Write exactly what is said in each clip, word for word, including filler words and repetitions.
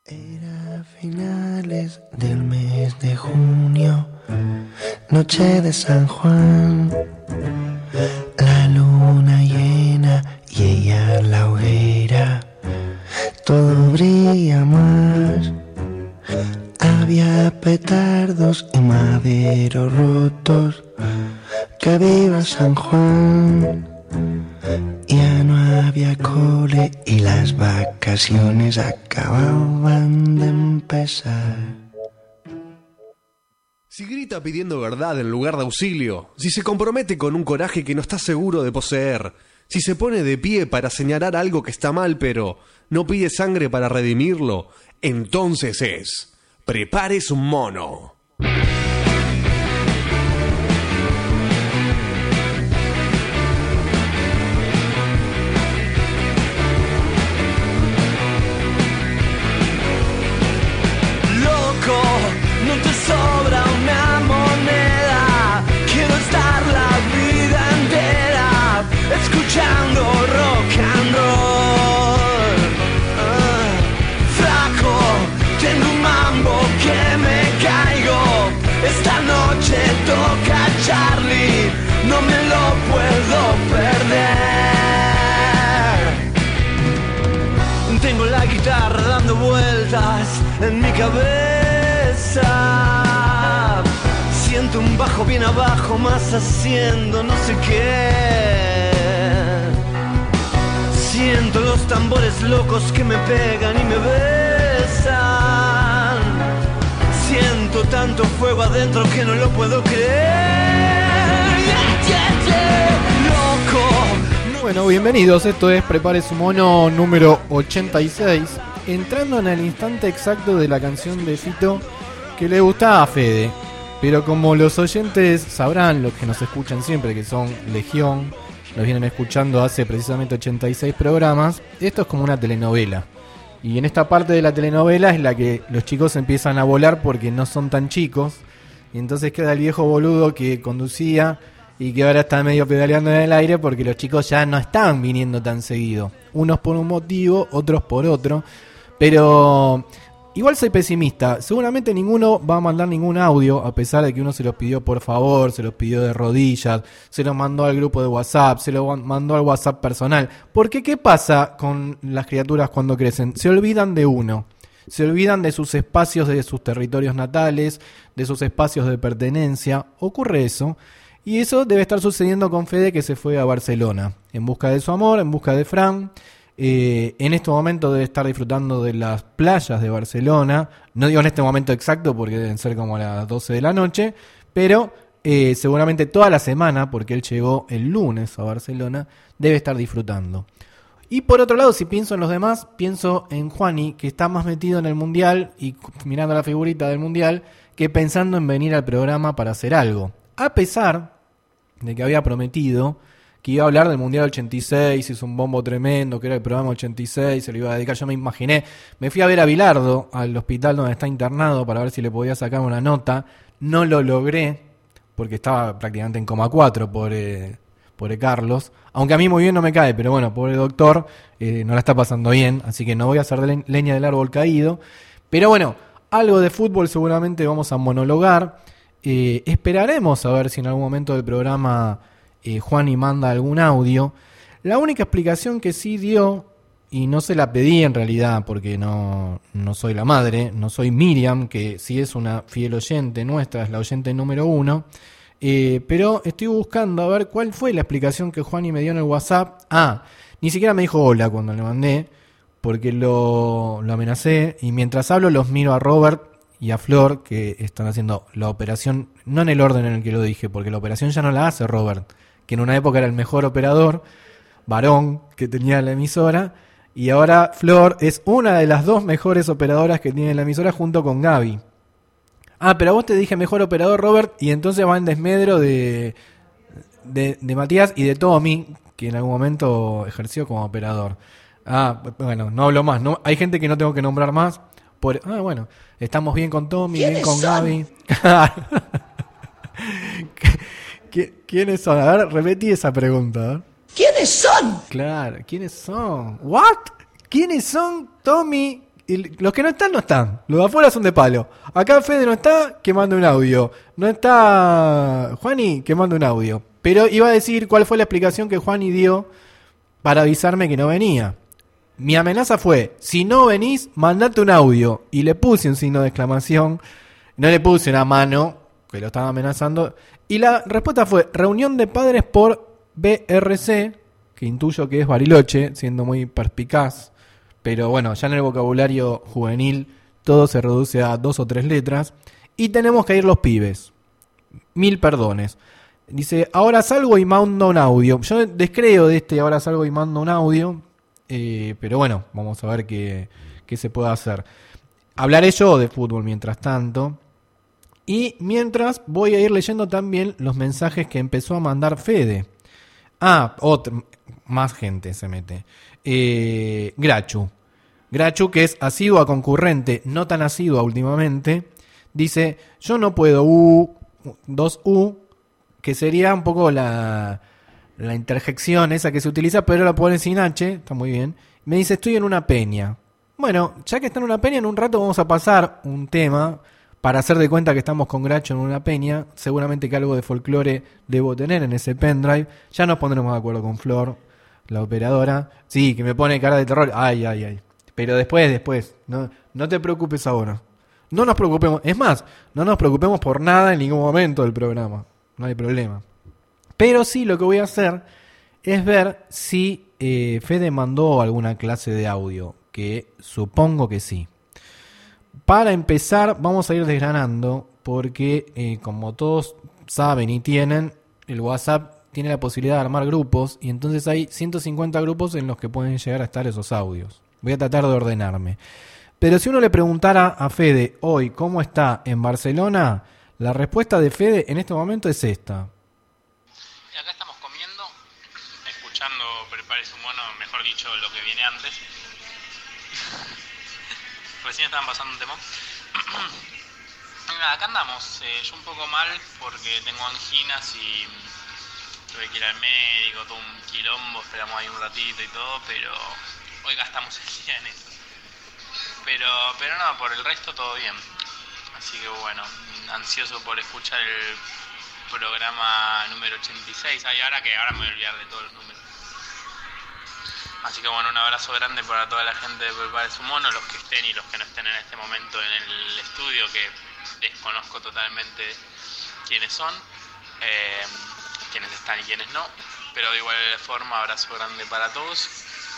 Era finales del mes de junio, noche de San Juan, la luna llena y ella en la hoguera, todo brilla más. Había petardos y maderos rotos, que viva San Juan. Ya no había cole y las vacaciones acababan de empezar. Si grita pidiendo verdad en lugar de auxilio, si se compromete con un coraje que no está seguro de poseer, si se pone de pie para señalar algo que está mal pero no pide sangre para redimirlo, entonces es Prepárese un mono. No te sobra una moneda, quiero estar la vida entera escuchando rock and roll. Uh, flaco, tengo un mambo que me caigo, esta noche toca Charlie, no me lo puedo perder. Tengo la guitarra dando vueltas en mi cabeza. Siento un bajo bien abajo, más haciendo no sé qué. Siento los tambores locos que me pegan y me besan. Siento tanto fuego adentro que no lo puedo creer. Yeah, yeah, yeah. Loco. Bueno, bienvenidos, esto es Prepárese un mono número ochenta y seis. Entrando en el instante exacto de la canción de Fito que le gustaba a Fede, pero como los oyentes sabrán, los que nos escuchan siempre, que son Legión, nos vienen escuchando hace precisamente ochenta y seis programas, esto es como una telenovela. Y en esta parte de la telenovela es la que los chicos empiezan a volar porque no son tan chicos, y entonces queda el viejo boludo que conducía y que ahora está medio pedaleando en el aire porque los chicos ya no están viniendo tan seguido. Unos por un motivo, otros por otro, pero igual soy pesimista, seguramente ninguno va a mandar ningún audio, a pesar de que uno se los pidió por favor, se los pidió de rodillas, se los mandó al grupo de WhatsApp, se los mandó al WhatsApp personal. Porque ¿qué pasa con las criaturas cuando crecen? Se olvidan de uno, se olvidan de sus espacios, de sus territorios natales, de sus espacios de pertenencia, ocurre eso. Y eso debe estar sucediendo con Fede, que se fue a Barcelona, en busca de su amor, en busca de Fran. Eh, en este momento debe estar disfrutando de las playas de Barcelona. No digo en este momento exacto porque deben ser como las doce de la noche, pero eh, seguramente toda la semana, porque él llegó el lunes a Barcelona, debe estar disfrutando. Y por otro lado, si pienso en los demás, pienso en Juani, que está más metido en el Mundial y mirando la figurita del Mundial, que pensando en venir al programa para hacer algo. A pesar de que había prometido que iba a hablar del Mundial ochenta y seis, hizo un bombo tremendo, que era el programa ochenta y seis, se lo iba a dedicar, yo me imaginé, me fui a ver a Bilardo, al hospital donde está internado, para ver si le podía sacar una nota, no lo logré, porque estaba prácticamente en coma cuatro, pobre, pobre Carlos, aunque a mí muy bien no me cae, pero bueno, pobre doctor, eh, no la está pasando bien, así que no voy a hacer le- leña del árbol caído, pero bueno, algo de fútbol seguramente vamos a monologar, eh, esperaremos a ver si en algún momento del programa Eh, Juani manda algún audio. La única explicación que sí dio, y no se la pedí en realidad porque no, no soy la madre, no soy Miriam, que sí es una fiel oyente nuestra, es la oyente número uno, eh, pero estoy buscando a ver cuál fue la explicación que Juani me dio en el WhatsApp. Ah, ni siquiera me dijo hola cuando le mandé, porque lo, lo amenacé, y mientras hablo los miro a Robert y a Flor, que están haciendo la operación, no en el orden en el que lo dije, porque la operación ya no la hace Robert, que en una época era el mejor operador, varón, que tenía la emisora, y ahora Flor es una de las dos mejores operadoras que tiene la emisora junto con Gaby. Ah, pero a vos te dije mejor operador, Robert, y entonces va en desmedro de, de, de Matías y de Tommy, que en algún momento ejerció como operador. Ah, bueno, no hablo más, ¿no? Hay gente que no tengo que nombrar más. Por, ah, bueno, estamos bien con Tommy, bien con son? Gaby. ¿Quiénes son? A ver, repetí esa pregunta. ¿Eh? ¿Quiénes son? Claro, ¿quiénes son? ¿What? ¿Quiénes son Tommy, y los que no están, no están. Los de afuera son de palo. Acá Fede no está, que mande un audio. No está Juani, que mande un audio. Pero iba a decir cuál fue la explicación que Juani dio para avisarme que no venía. Mi amenaza fue, si no venís, mandate un audio. Y le puse un signo de exclamación. No le puse una mano, que lo estaba amenazando. Y la respuesta fue, reunión de padres por B R C, que intuyo que es Bariloche, siendo muy perspicaz. Pero bueno, ya en el vocabulario juvenil todo se reduce a dos o tres letras. Y tenemos que ir los pibes. Mil perdones. Dice, ahora salgo y mando un audio. Yo descreo de este, ahora salgo y mando un audio. Eh, pero bueno, vamos a ver qué, qué se puede hacer. Hablaré yo de fútbol mientras tanto. Y mientras voy a ir leyendo también los mensajes que empezó a mandar Fede. Ah, otro, más gente se mete. Eh, Grachu. Grachu, que es asidua concurrente, no tan asidua últimamente, dice, yo no puedo U, dos U, que sería un poco la, la interjección esa que se utiliza, pero la ponen sin H, está muy bien. Me dice, estoy en una peña. Bueno, ya que está en una peña, en un rato vamos a pasar un tema para hacer de cuenta que estamos con Grachu en una peña. Seguramente que algo de folclore debo tener en ese pendrive. Ya nos pondremos de acuerdo con Flor, la operadora. Sí, que me pone cara de terror. Ay, ay, ay. Pero después, después. No, no te preocupes ahora. No nos preocupemos. Es más, no nos preocupemos por nada en ningún momento del programa. No hay problema. Pero sí, lo que voy a hacer es ver si eh, Fede mandó alguna clase de audio. Que supongo que sí. Para empezar, vamos a ir desgranando. Porque, eh, como todos saben y tienen, el WhatsApp tiene la posibilidad de armar grupos. Y entonces hay ciento cincuenta grupos en los que pueden llegar a estar esos audios. Voy a tratar de ordenarme. Pero si uno le preguntara a Fede hoy cómo está en Barcelona, la respuesta de Fede en este momento es esta. Y acá estamos comiendo, escuchando Prepare su mono, mejor dicho, lo que viene antes. Recién estaban pasando un tema. Nada, acá andamos. Eh, yo un poco mal porque tengo anginas y tuve que ir al médico, todo un quilombo, esperamos ahí un ratito y todo, pero hoy gastamos el día en eso. Pero, pero no, por el resto todo bien. Así que bueno, ansioso por escuchar el programa número ochenta y seis. Ay, ahora que ahora me voy a olvidar de todos los números. Así que bueno, un abrazo grande para toda la gente de Prepare su mono, los que estén y los que no estén en este momento en el estudio, que desconozco totalmente quiénes son, eh, quiénes están y quiénes no. Pero de igual forma, abrazo grande para todos.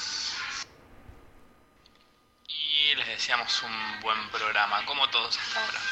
Y les deseamos un buen programa, como todos hasta ahora.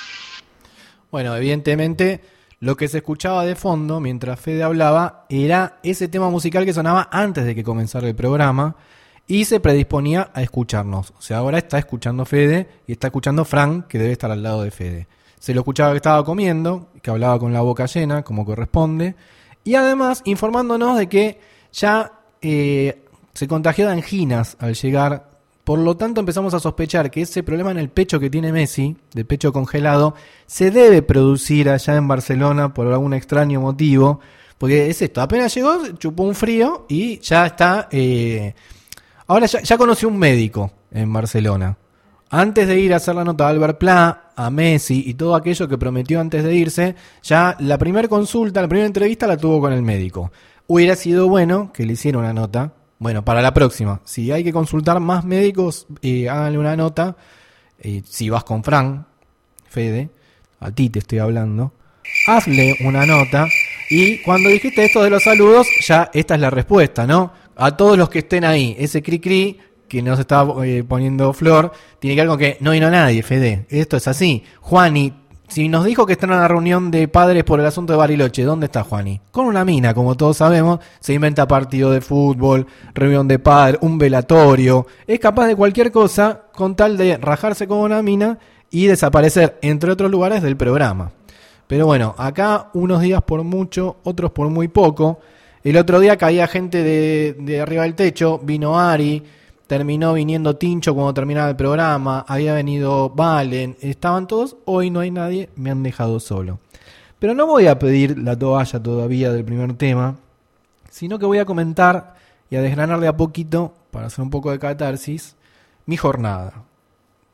Bueno, evidentemente lo que se escuchaba de fondo mientras Fede hablaba era ese tema musical que sonaba antes de que comenzara el programa y se predisponía a escucharnos. O sea, ahora está escuchando Fede y está escuchando Frank, que debe estar al lado de Fede. Se lo escuchaba que estaba comiendo, que hablaba con la boca llena, como corresponde, y además informándonos de que ya eh, se contagió de anginas al llegar. Por lo tanto, empezamos a sospechar que ese problema en el pecho que tiene Messi, de pecho congelado, se debe producir allá en Barcelona por algún extraño motivo. Porque es esto, apenas llegó, chupó un frío y ya está... Eh, ahora ya, ya conoció un médico en Barcelona. Antes de ir a hacer la nota a Albert Pla, a Messi y todo aquello que prometió antes de irse, ya la primera consulta, la primera entrevista la tuvo con el médico. Hubiera sido bueno que le hiciera una nota. Bueno, para la próxima, si hay que consultar más médicos, eh, háganle una nota. Eh, si vas con Fran, Fede, a ti te estoy hablando, hazle una nota. Y cuando dijiste esto de los saludos, ya esta es la respuesta, ¿no? A todos los que estén ahí, ese cri cri que nos está eh, poniendo Flor, tiene que ver con que no vino nadie, Fede. Esto es así. Juani, si nos dijo que está en una reunión de padres por el asunto de Bariloche, ¿dónde está Juani? Con una mina, como todos sabemos, se inventa partido de fútbol, reunión de padres, un velatorio. Es capaz de cualquier cosa con tal de rajarse con una mina y desaparecer, entre otros lugares, del programa. Pero bueno, acá unos días por mucho, otros por muy poco. El otro día caía gente de, de arriba del techo, vino Ari, terminó viniendo Tincho cuando terminaba el programa, había venido Valen, estaban todos, hoy no hay nadie, me han dejado solo. Pero no voy a pedir la toalla todavía del primer tema, sino que voy a comentar y a desgranar de a poquito, para hacer un poco de catarsis, mi jornada.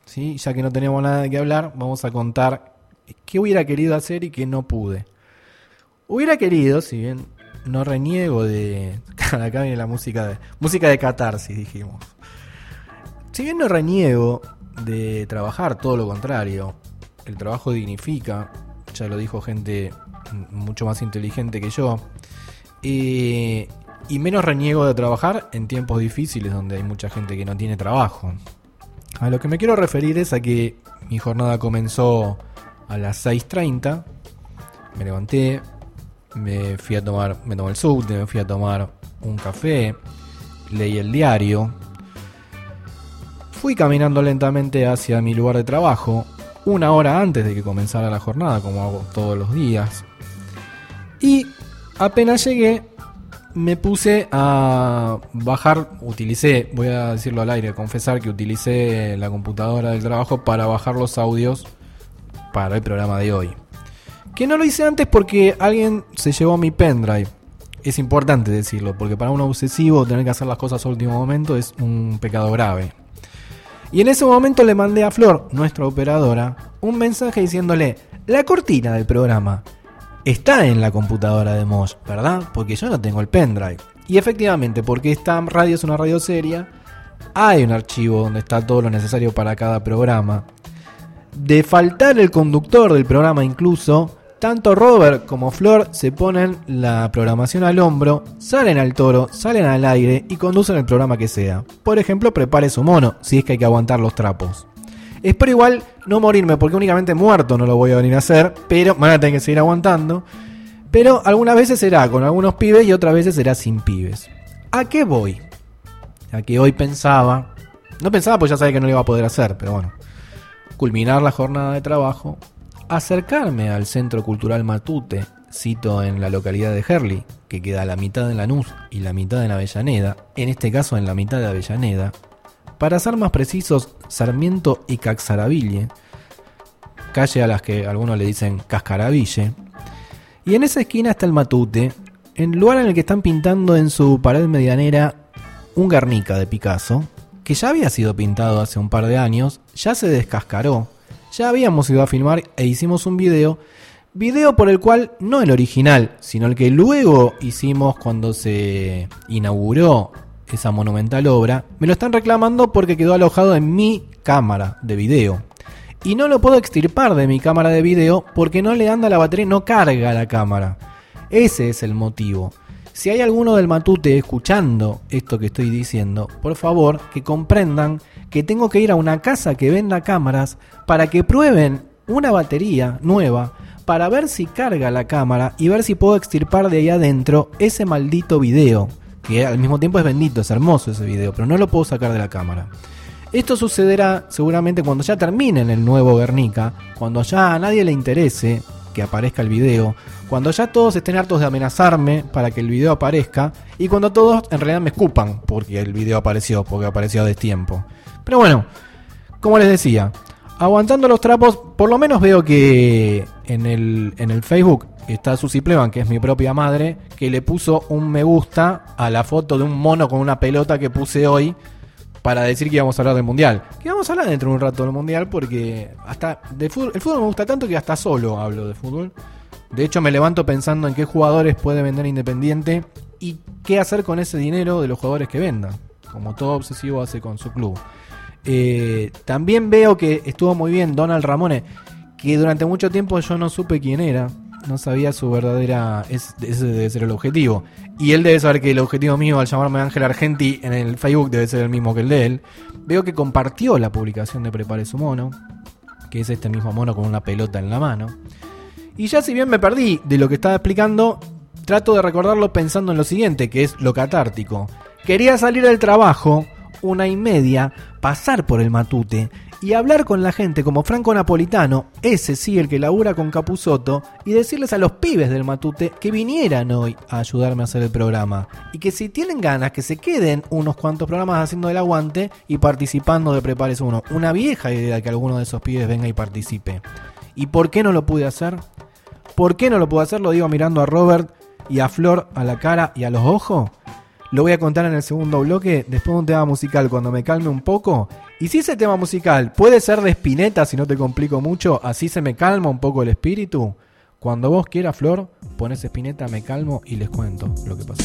¿sí? Ya que no teníamos nada de qué hablar, vamos a contar qué hubiera querido hacer y qué no pude. Hubiera querido, si bien no reniego de... Acá viene la música de... Música de catarsis, dijimos. Si bien no reniego de trabajar, todo lo contrario. El trabajo dignifica, ya lo dijo gente mucho más inteligente que yo. Eh, y menos reniego de trabajar en tiempos difíciles donde hay mucha gente que no tiene trabajo. A lo que me quiero referir es a que mi jornada comenzó a las seis treinta. Me levanté, me fui a tomar, me tomé el subte, me fui a tomar un café, leí el diario. Fui caminando lentamente hacia mi lugar de trabajo, una hora antes de que comenzara la jornada, como hago todos los días. Y apenas llegué, me puse a bajar, utilicé, voy a decirlo al aire, confesar que utilicé la computadora del trabajo para bajar los audios para el programa de hoy. Que no lo hice antes porque alguien se llevó mi pendrive. Es importante decirlo, porque para un obsesivo tener que hacer las cosas a último momento es un pecado grave. Y en ese momento le mandé a Flor, nuestra operadora, un mensaje diciéndole: la cortina del programa está en la computadora de Mosh, ¿verdad? Porque yo no tengo el pendrive. Y efectivamente, porque esta radio es una radio seria, hay un archivo donde está todo lo necesario para cada programa. De faltar el conductor del programa incluso, tanto Robert como Flor se ponen la programación al hombro, salen al toro, salen al aire y conducen el programa que sea. Por ejemplo, Prepare su mono, si es que hay que aguantar los trapos. Espero igual no morirme, porque únicamente muerto no lo voy a venir a hacer, pero van a tener que seguir aguantando. Pero algunas veces será con algunos pibes y otras veces será sin pibes. ¿A qué voy? A que hoy pensaba, no pensaba pues ya sabía que no lo iba a poder hacer, pero bueno, culminar la jornada de trabajo, acercarme al Centro Cultural Matute, cito en la localidad de Herli, que queda a la mitad en Lanús y la mitad en Avellaneda, en este caso en la mitad de Avellaneda, para ser más precisos, Sarmiento y Caxaraville, calle a las que algunos le dicen Cascaraville, y en esa esquina está el Matute, el lugar en el que están pintando en su pared medianera un Guernica de Picasso, que ya había sido pintado hace un par de años, ya se descascaró. Ya habíamos ido a filmar e hicimos un video, video por el cual, no el original, sino el que luego hicimos cuando se inauguró esa monumental obra, me lo están reclamando porque quedó alojado en mi cámara de video. Y no lo puedo extirpar de mi cámara de video porque no le anda la batería, no carga la cámara. Ese es el motivo. Si hay alguno del Matute escuchando esto que estoy diciendo, por favor, que comprendan que tengo que ir a una casa que venda cámaras para que prueben una batería nueva para ver si carga la cámara y ver si puedo extirpar de ahí adentro ese maldito video, que al mismo tiempo es bendito, es hermoso ese video, pero no lo puedo sacar de la cámara. Esto sucederá seguramente cuando ya terminen el nuevo Guernica, cuando ya a nadie le interese que aparezca el video, cuando ya todos estén hartos de amenazarme para que el video aparezca y cuando todos en realidad me escupan porque el video apareció, porque apareció a destiempo. Pero bueno, como les decía, aguantando los trapos, por lo menos veo que en el, en el Facebook está Susi Pleban, que es mi propia madre, que le puso un me gusta a la foto de un mono con una pelota que puse hoy para decir que íbamos a hablar del Mundial. Que vamos a hablar dentro de un rato del Mundial porque hasta de fútbol, el fútbol me gusta tanto que hasta solo hablo de fútbol. De hecho me levanto pensando en qué jugadores puede vender Independiente y qué hacer con ese dinero de los jugadores que vendan, como todo obsesivo hace con su club. Eh, también veo que estuvo muy bien Donald Ramone, que durante mucho tiempo yo no supe quién era, no sabía su verdadera, es, ese debe ser el objetivo, y él debe saber que el objetivo mío al llamarme Ángel Argenti en el Facebook debe ser el mismo que el de él. Veo que compartió la publicación de Prepare su mono, que es este mismo mono con una pelota en la mano, y ya si bien me perdí de lo que estaba explicando, trato de recordarlo pensando en lo siguiente, que es lo catártico. Quería salir del trabajo una y media, pasar por el Matute y hablar con la gente como Franco Napolitano, ese sí, el que labura con Capusotto, y decirles a los pibes del Matute que vinieran hoy a ayudarme a hacer el programa y que si tienen ganas que se queden unos cuantos programas haciendo el aguante y participando de Prepare su mono. Una vieja idea que alguno de esos pibes venga y participe. ¿Y por qué no lo pude hacer? ¿Por qué no lo pude hacer? Lo digo mirando a Robert y a Flor a la cara y a los ojos. lo voy a contar en el segundo bloque, después de un tema musical, cuando me calme un poco. Y si ese tema musical puede ser de Spinetta, si no te complico mucho, así se me calma un poco el espíritu. Cuando vos quieras, Flor, pones Spinetta, me calmo y les cuento lo que pasó.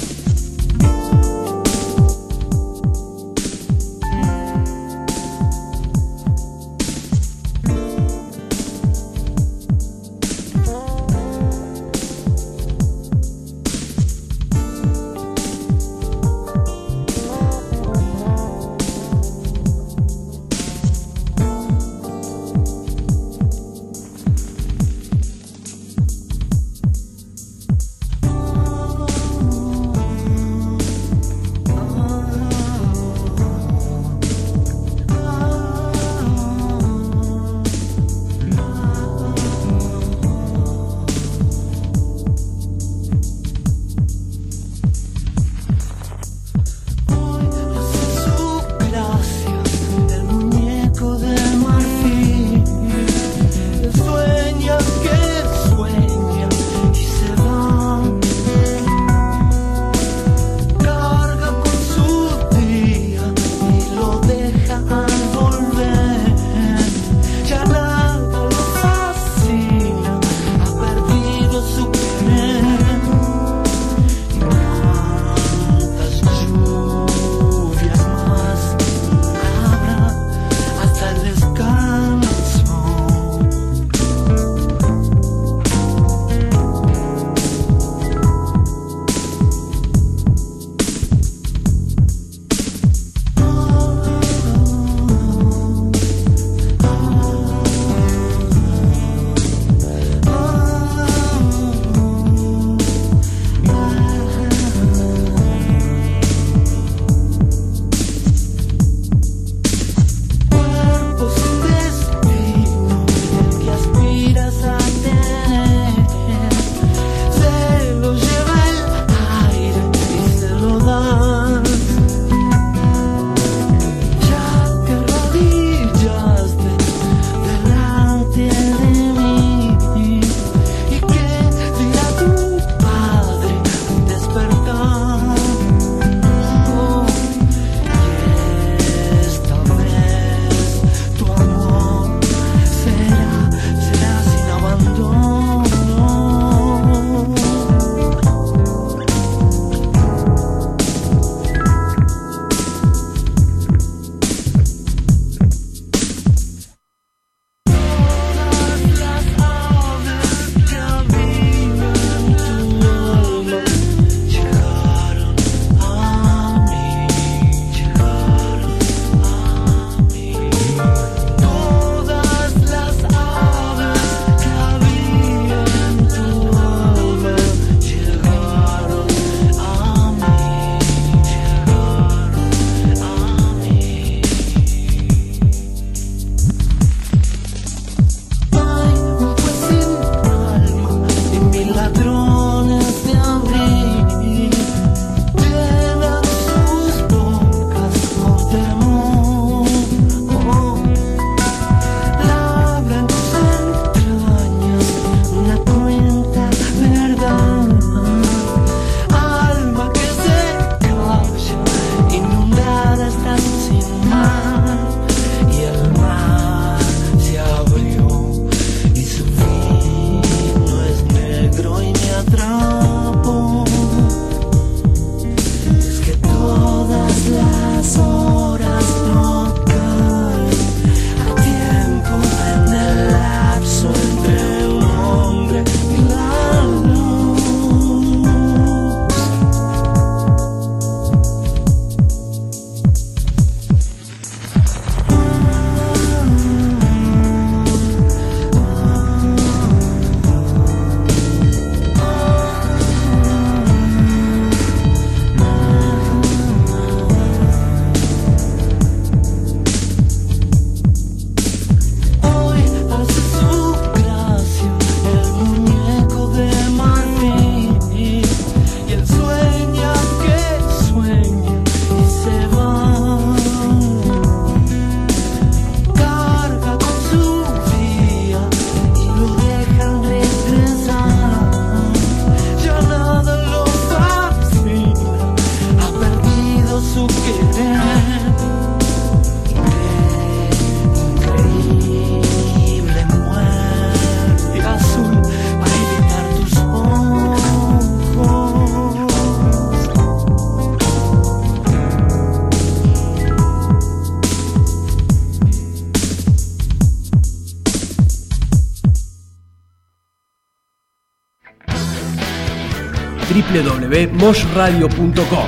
doble u doble u doble u punto mosh radio punto com.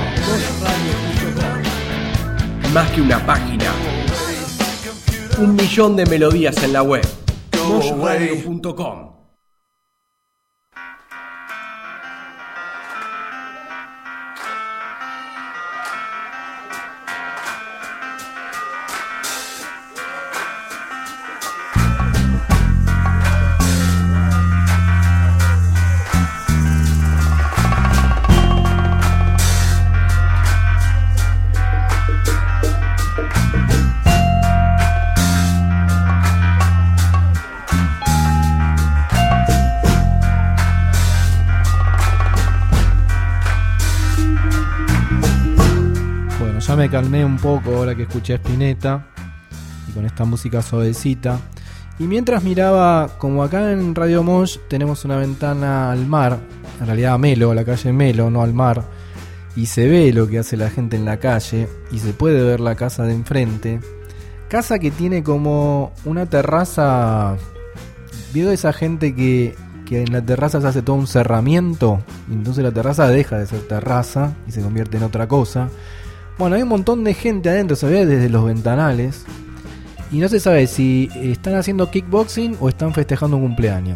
Más que una página, un millón de melodías en la web. mosh radio punto com. Ya me calmé un poco ahora que escuché a Spinetta y con esta música suavecita. Y mientras miraba, como acá en Radio Mosh tenemos una ventana al mar, en realidad a Melo, a la calle Melo, no al mar, y se ve lo que hace la gente en la calle y se puede ver la casa de enfrente. Casa que tiene como una terraza. ¿Vio esa gente que, que en la terraza se hace todo un cerramiento? Y entonces la terraza deja de ser terraza y se convierte en otra cosa. Bueno, hay un montón de gente adentro, se ve desde los ventanales. Y no se sabe si están haciendo kickboxing o están festejando un cumpleaños.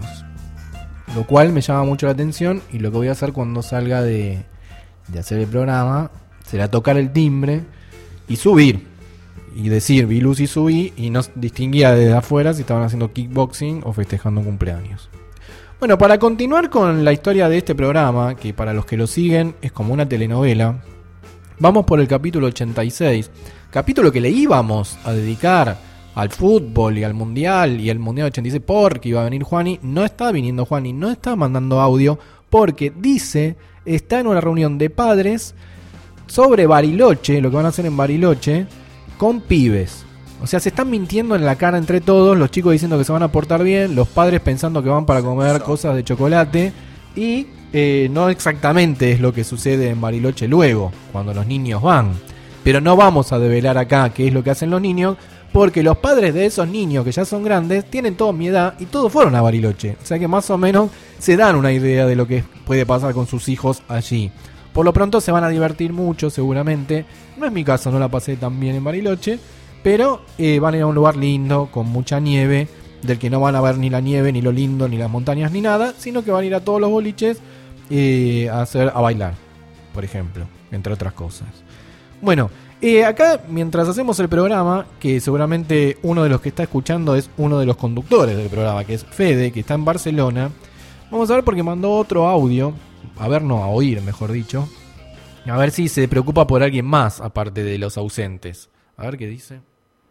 Lo cual me llama mucho la atención. Y lo que voy a hacer cuando salga de, de hacer el programa será tocar el timbre y subir. Y decir, vi luz y subí. Y no distinguía desde afuera si estaban haciendo kickboxing o festejando un cumpleaños. Bueno, para continuar con la historia de este programa, que para los que lo siguen es como una telenovela, vamos por el capítulo ochenta y seis, capítulo que le íbamos a dedicar al fútbol y al mundial y el mundial ochenta y seis porque iba a venir Juani. No está viniendo Juani, no está mandando audio porque dice, está en una reunión de padres sobre Bariloche, lo que van a hacer en Bariloche, con pibes. O sea, se están mintiendo en la cara entre todos, los chicos diciendo que se van a portar bien, los padres pensando que van para comer cosas de chocolate y... Eh, no exactamente es lo que sucede en Bariloche luego, cuando los niños van. Pero no vamos a develar acá qué es lo que hacen los niños, porque los padres de esos niños que ya son grandes tienen toda mi edad y todos fueron a Bariloche. O sea que más o menos se dan una idea de lo que puede pasar con sus hijos allí. Por lo pronto se van a divertir mucho seguramente. No es mi caso, no la pasé tan bien en Bariloche, pero eh, van a ir a un lugar lindo, con mucha nieve, del que no van a ver ni la nieve, ni lo lindo, ni las montañas, ni nada, sino que van a ir a todos los boliches eh, a hacer a bailar, por ejemplo, entre otras cosas. Bueno, eh, acá mientras hacemos el programa, que seguramente uno de los que está escuchando es uno de los conductores del programa, que es Fede, que está en Barcelona, vamos a ver porque mandó otro audio, a ver, no, a oír, mejor dicho, a ver si se preocupa por alguien más aparte de los ausentes. A ver qué dice.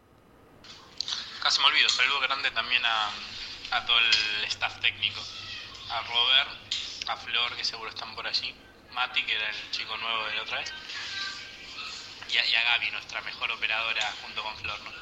Casi me olvido, saludo grande también a, a todo el staff técnico, a Robert, a Flor, que seguro están por allí, Mati, que era el chico nuevo de la otra vez, y a, y a Gaby, nuestra mejor operadora, junto con Flor, ¿no?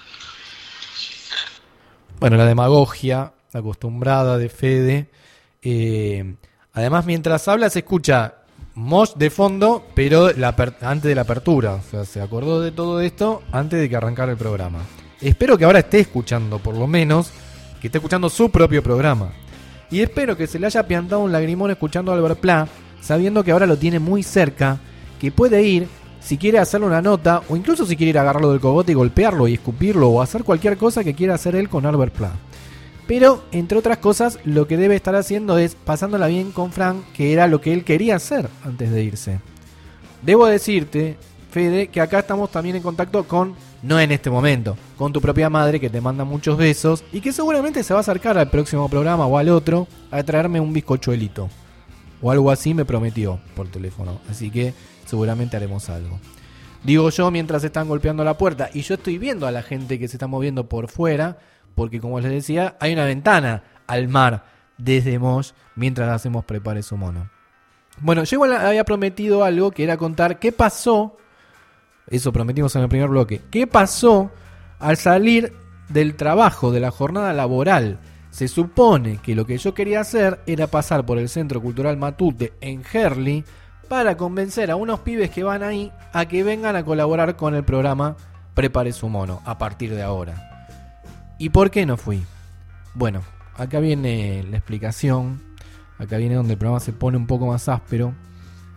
Bueno, la demagogia acostumbrada de Fede. Eh, además, mientras habla se escucha Mosh de fondo, pero la per- antes de la apertura. O sea, se acordó de todo esto antes de que arrancara el programa. Espero que ahora esté escuchando, por lo menos, que esté escuchando su propio programa. Y espero que se le haya piantado un lagrimón escuchando a Albert Pla, sabiendo que ahora lo tiene muy cerca, que puede ir, si quiere hacerle una nota, o incluso si quiere ir a agarrarlo del cogote y golpearlo y escupirlo, o hacer cualquier cosa que quiera hacer él con Albert Pla. Pero, entre otras cosas, lo que debe estar haciendo es pasándola bien con Frank, que era lo que él quería hacer antes de irse. Debo decirte, Fede, que acá estamos también en contacto con, no en este momento, con tu propia madre, que te manda muchos besos y que seguramente se va a acercar al próximo programa o al otro a traerme un bizcochuelito. O algo así me prometió por teléfono. Así que seguramente haremos algo. Digo yo mientras están golpeando la puerta y yo estoy viendo a la gente que se está moviendo por fuera, porque como les decía, hay una ventana al mar desde Mosh mientras hacemos Prepare su mono. Bueno, yo igual había prometido algo que era contar qué pasó, eso prometimos en el primer bloque, qué pasó al salir del trabajo, de la jornada laboral. Se supone que lo que yo quería hacer era pasar por el Centro Cultural Matute en Herli para convencer a unos pibes que van ahí a que vengan a colaborar con el programa Prepare su mono a partir de ahora. ¿Y por qué no fui? Bueno, acá viene la explicación. Acá viene donde el programa se pone un poco más áspero.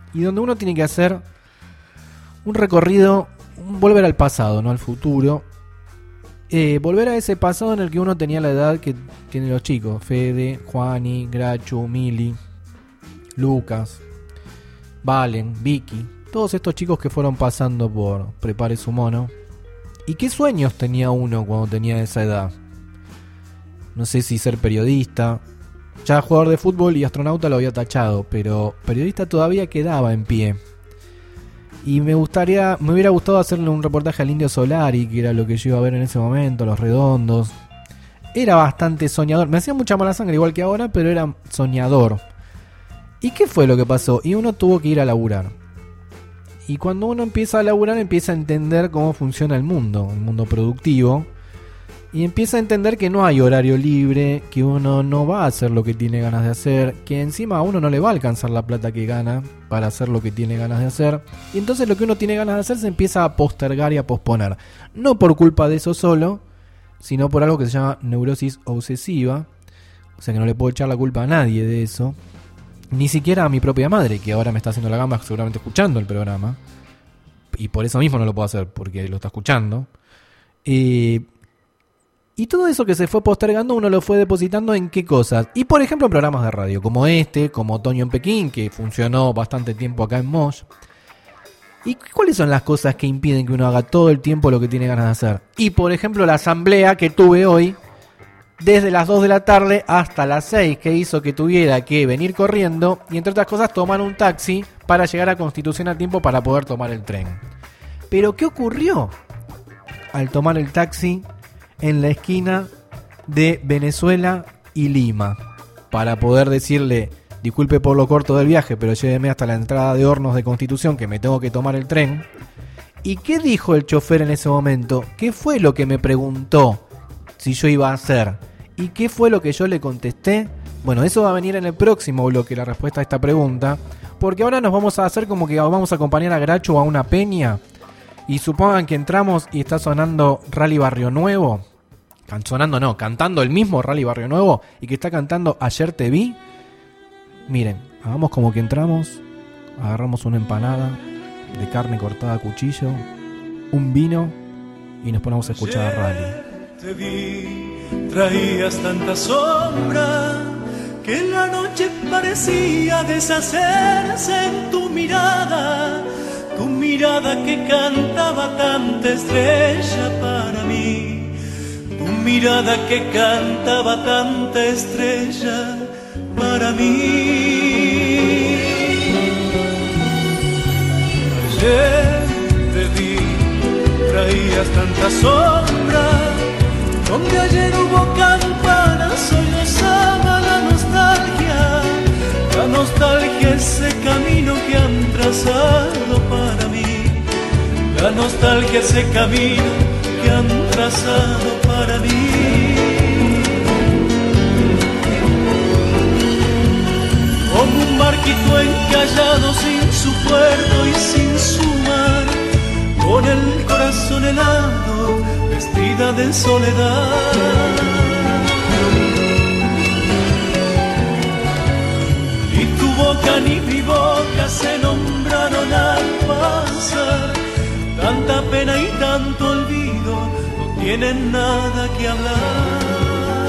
y donde uno tiene que hacer un recorrido, un volver al pasado, no al futuro. Eh, volver a ese pasado en el que uno tenía la edad que tienen los chicos, Fede, Juani, Grachu, Mili, Lucas, Valen, Vicky, todos estos chicos que fueron pasando por Prepare su Mono. ¿Y qué sueños tenía uno cuando tenía esa edad? No sé si ser periodista. Ya jugador de fútbol y astronauta lo había tachado, pero periodista todavía quedaba en pie. Y me gustaría, me hubiera gustado hacerle un reportaje al Indio Solari, que era lo que yo iba a ver en ese momento, Los Redondos. Era bastante soñador. Me hacía mucha mala sangre igual que ahora, pero era soñador. ¿Y qué fue lo que pasó? Y uno tuvo que ir a laburar. Y cuando uno empieza a laburar, empieza a entender cómo funciona el mundo, el mundo productivo. Y empieza a entender que no hay horario libre, que uno no va a hacer lo que tiene ganas de hacer, que encima a uno no le va a alcanzar la plata que gana para hacer lo que tiene ganas de hacer. Y entonces lo que uno tiene ganas de hacer se empieza a postergar y a posponer. No por culpa de eso solo, sino por algo que se llama neurosis obsesiva. O sea que no le puedo echar la culpa a nadie de eso. Ni siquiera a mi propia madre, que ahora me está haciendo la gamba seguramente escuchando el programa. Y por eso mismo no lo puedo hacer, porque lo está escuchando. Eh... Y todo eso que se fue postergando uno lo fue depositando en qué cosas. Y por ejemplo en programas de radio como este, como Otoño en Pekín, que funcionó bastante tiempo acá en Mosh. ¿Y cuáles son las cosas que impiden que uno haga todo el tiempo lo que tiene ganas de hacer? Y por ejemplo la asamblea que tuve hoy, desde las dos de la tarde hasta las seis, que hizo que tuviera que venir corriendo y entre otras cosas tomar un taxi para llegar a Constitución a tiempo para poder tomar el tren. Pero ¿qué ocurrió al tomar el taxi en la esquina de Venezuela y Lima para poder decirle: disculpe por lo corto del viaje, pero lléveme hasta la entrada de Hornos de Constitución, que me tengo que tomar el tren? ¿Y qué dijo el chofer en ese momento? ¿Qué fue lo que me preguntó si yo iba a hacer? ¿Y qué fue lo que yo le contesté? Bueno, eso va a venir en el próximo bloque, la respuesta a esta pregunta, porque ahora nos vamos a hacer como que vamos a acompañar a Gracho a una peña. Y supongan que entramos y está sonando Rally Barrio Nuevo. Sonando no, cantando el mismo Rally Barrio Nuevo. Y que está cantando Ayer Te Vi. Miren, hagamos como que entramos. Agarramos una empanada de carne cortada a cuchillo, un vino y nos ponemos a escuchar a Rally. Te vi, traías tanta sombra que la noche parecía deshacerse en tu mirada. Tu mirada que cantaba tanta estrella para mí, tu mirada que cantaba tanta estrella para mí. Ayer te vi, traías tanta sombra, donde ayer hubo campanas, hoy nos ama la nostalgia. La nostalgia, ese camino que han trazado para mí. La nostalgia, ese camino que han trazado para mí. Como un barquito encallado sin su puerto y sin su mar, con el corazón helado, vestida de soledad. Boca ni mi boca se nombraron al pasar. Tanta pena y tanto olvido no tienen nada que hablar.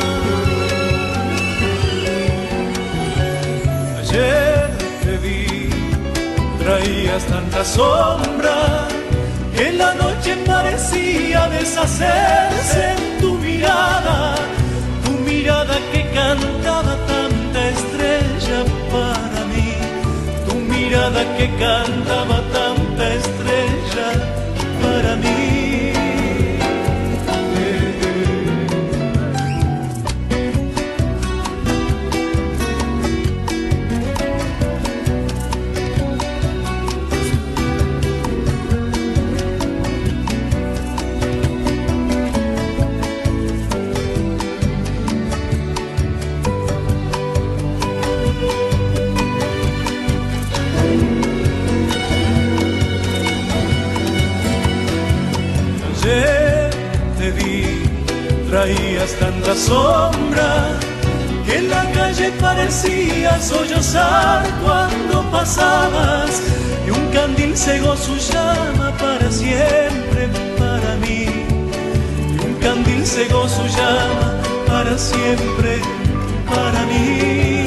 Ayer te vi, traías tanta sombra que la noche parecía deshacerse en tu mirada. Tu mirada que cantaba tanta estrella para mí, tu mirada que cantaba tanta estrella para mí. Traías tanta sombra que la calle parecía sollozar cuando pasabas, y un candil cegó su llama para siempre para mí, y un candil cegó su llama para siempre para mí.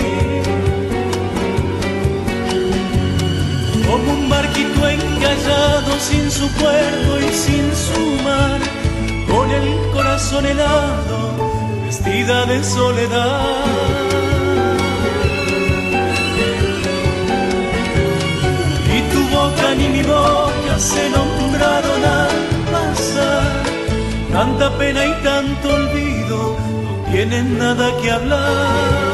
Como un barquito encallado sin su puerto y sin su mar, con el corazón helado, vestida de soledad. Y tu boca ni mi boca se nombraron al pasar, tanta pena y tanto olvido no tienen nada que hablar.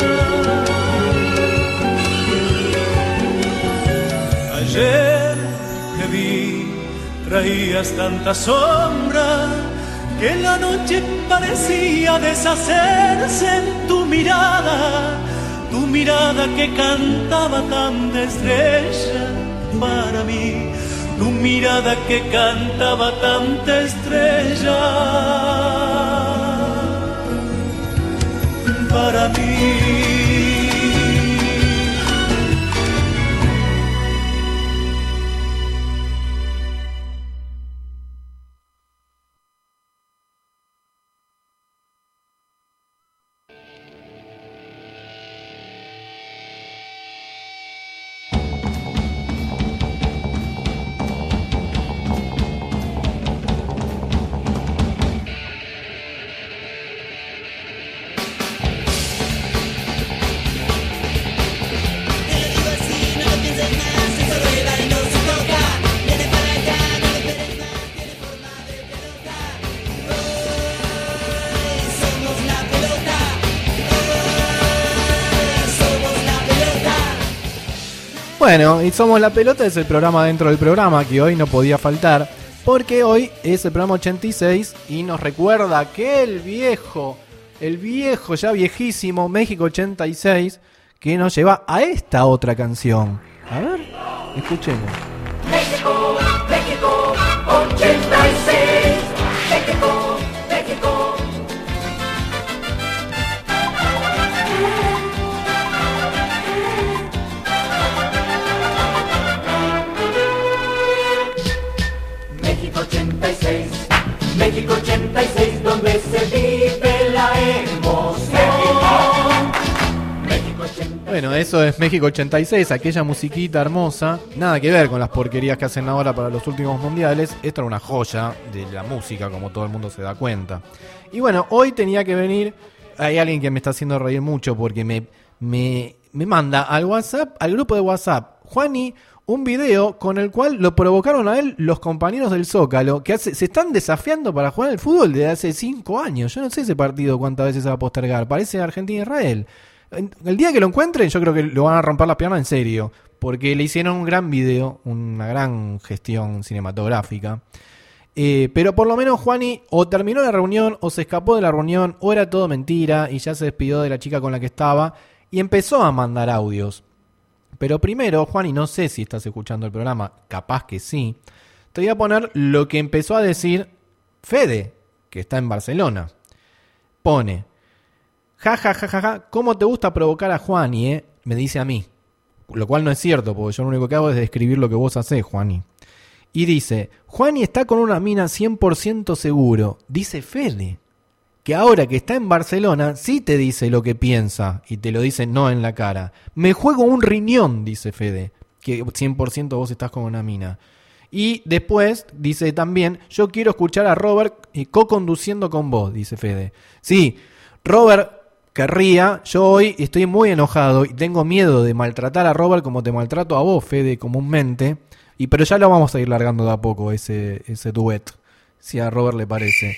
Ayer te vi, traías tanta sombra que la noche parecía deshacerse en tu mirada, tu mirada que cantaba tanta estrella para mí, tu mirada que cantaba tanta estrella para mí. Bueno, y Somos la Pelota es el programa dentro del programa que hoy no podía faltar, porque hoy es el programa ochenta y seis y nos recuerda que el viejo, el viejo ya viejísimo México ochenta y seis, que nos lleva a esta otra canción. A ver, escuchemos. México, México ochenta y seis, México, México. ochenta y seis, México ochenta y seis, donde se vive la emoción. México ochenta y seis. Bueno, eso es México ochenta y seis, aquella musiquita hermosa. Nada que ver con las porquerías que hacen ahora para los últimos mundiales. Esto era una joya de la música, como todo el mundo se da cuenta. Y bueno, hoy tenía que venir. Hay alguien que me está haciendo reír mucho porque me, me, me manda al WhatsApp, al grupo de WhatsApp, Juani, un video con el cual lo provocaron a él los compañeros del Zócalo, que hace, se están desafiando para jugar al fútbol desde hace cinco años. Yo no sé ese partido cuántas veces se va a postergar. Parece Argentina-Israel. El día que lo encuentren, yo creo que lo van a romper las piernas en serio, porque le hicieron un gran video, una gran gestión cinematográfica. Eh, pero por lo menos Juani o terminó la reunión, o se escapó de la reunión, o era todo mentira, y ya se despidió de la chica con la que estaba, y empezó a mandar audios. Pero primero, Juan, y no sé si estás escuchando el programa, capaz que sí, te voy a poner lo que empezó a decir Fede, que está en Barcelona. Pone, ja, ja, ja, ja, ja, ¿cómo te gusta provocar a Juani, eh? Me dice a mí. Lo cual no es cierto, porque yo lo único que hago es describir lo que vos hacés, Juani. Y dice, Juani está con una mina cien por ciento seguro, dice Fede. Que ahora que está en Barcelona, sí te dice lo que piensa, y te lo dice no en la cara. Me juego un riñón, dice Fede, que cien por ciento vos estás con una mina. Y después dice también, yo quiero escuchar a Robert eh, co-conduciendo con vos, dice Fede. Sí, Robert querría, yo hoy estoy muy enojado y tengo miedo de maltratar a Robert como te maltrato a vos, Fede, comúnmente. Y pero ya lo vamos a ir largando de a poco, ese, ese duet, si a Robert le parece.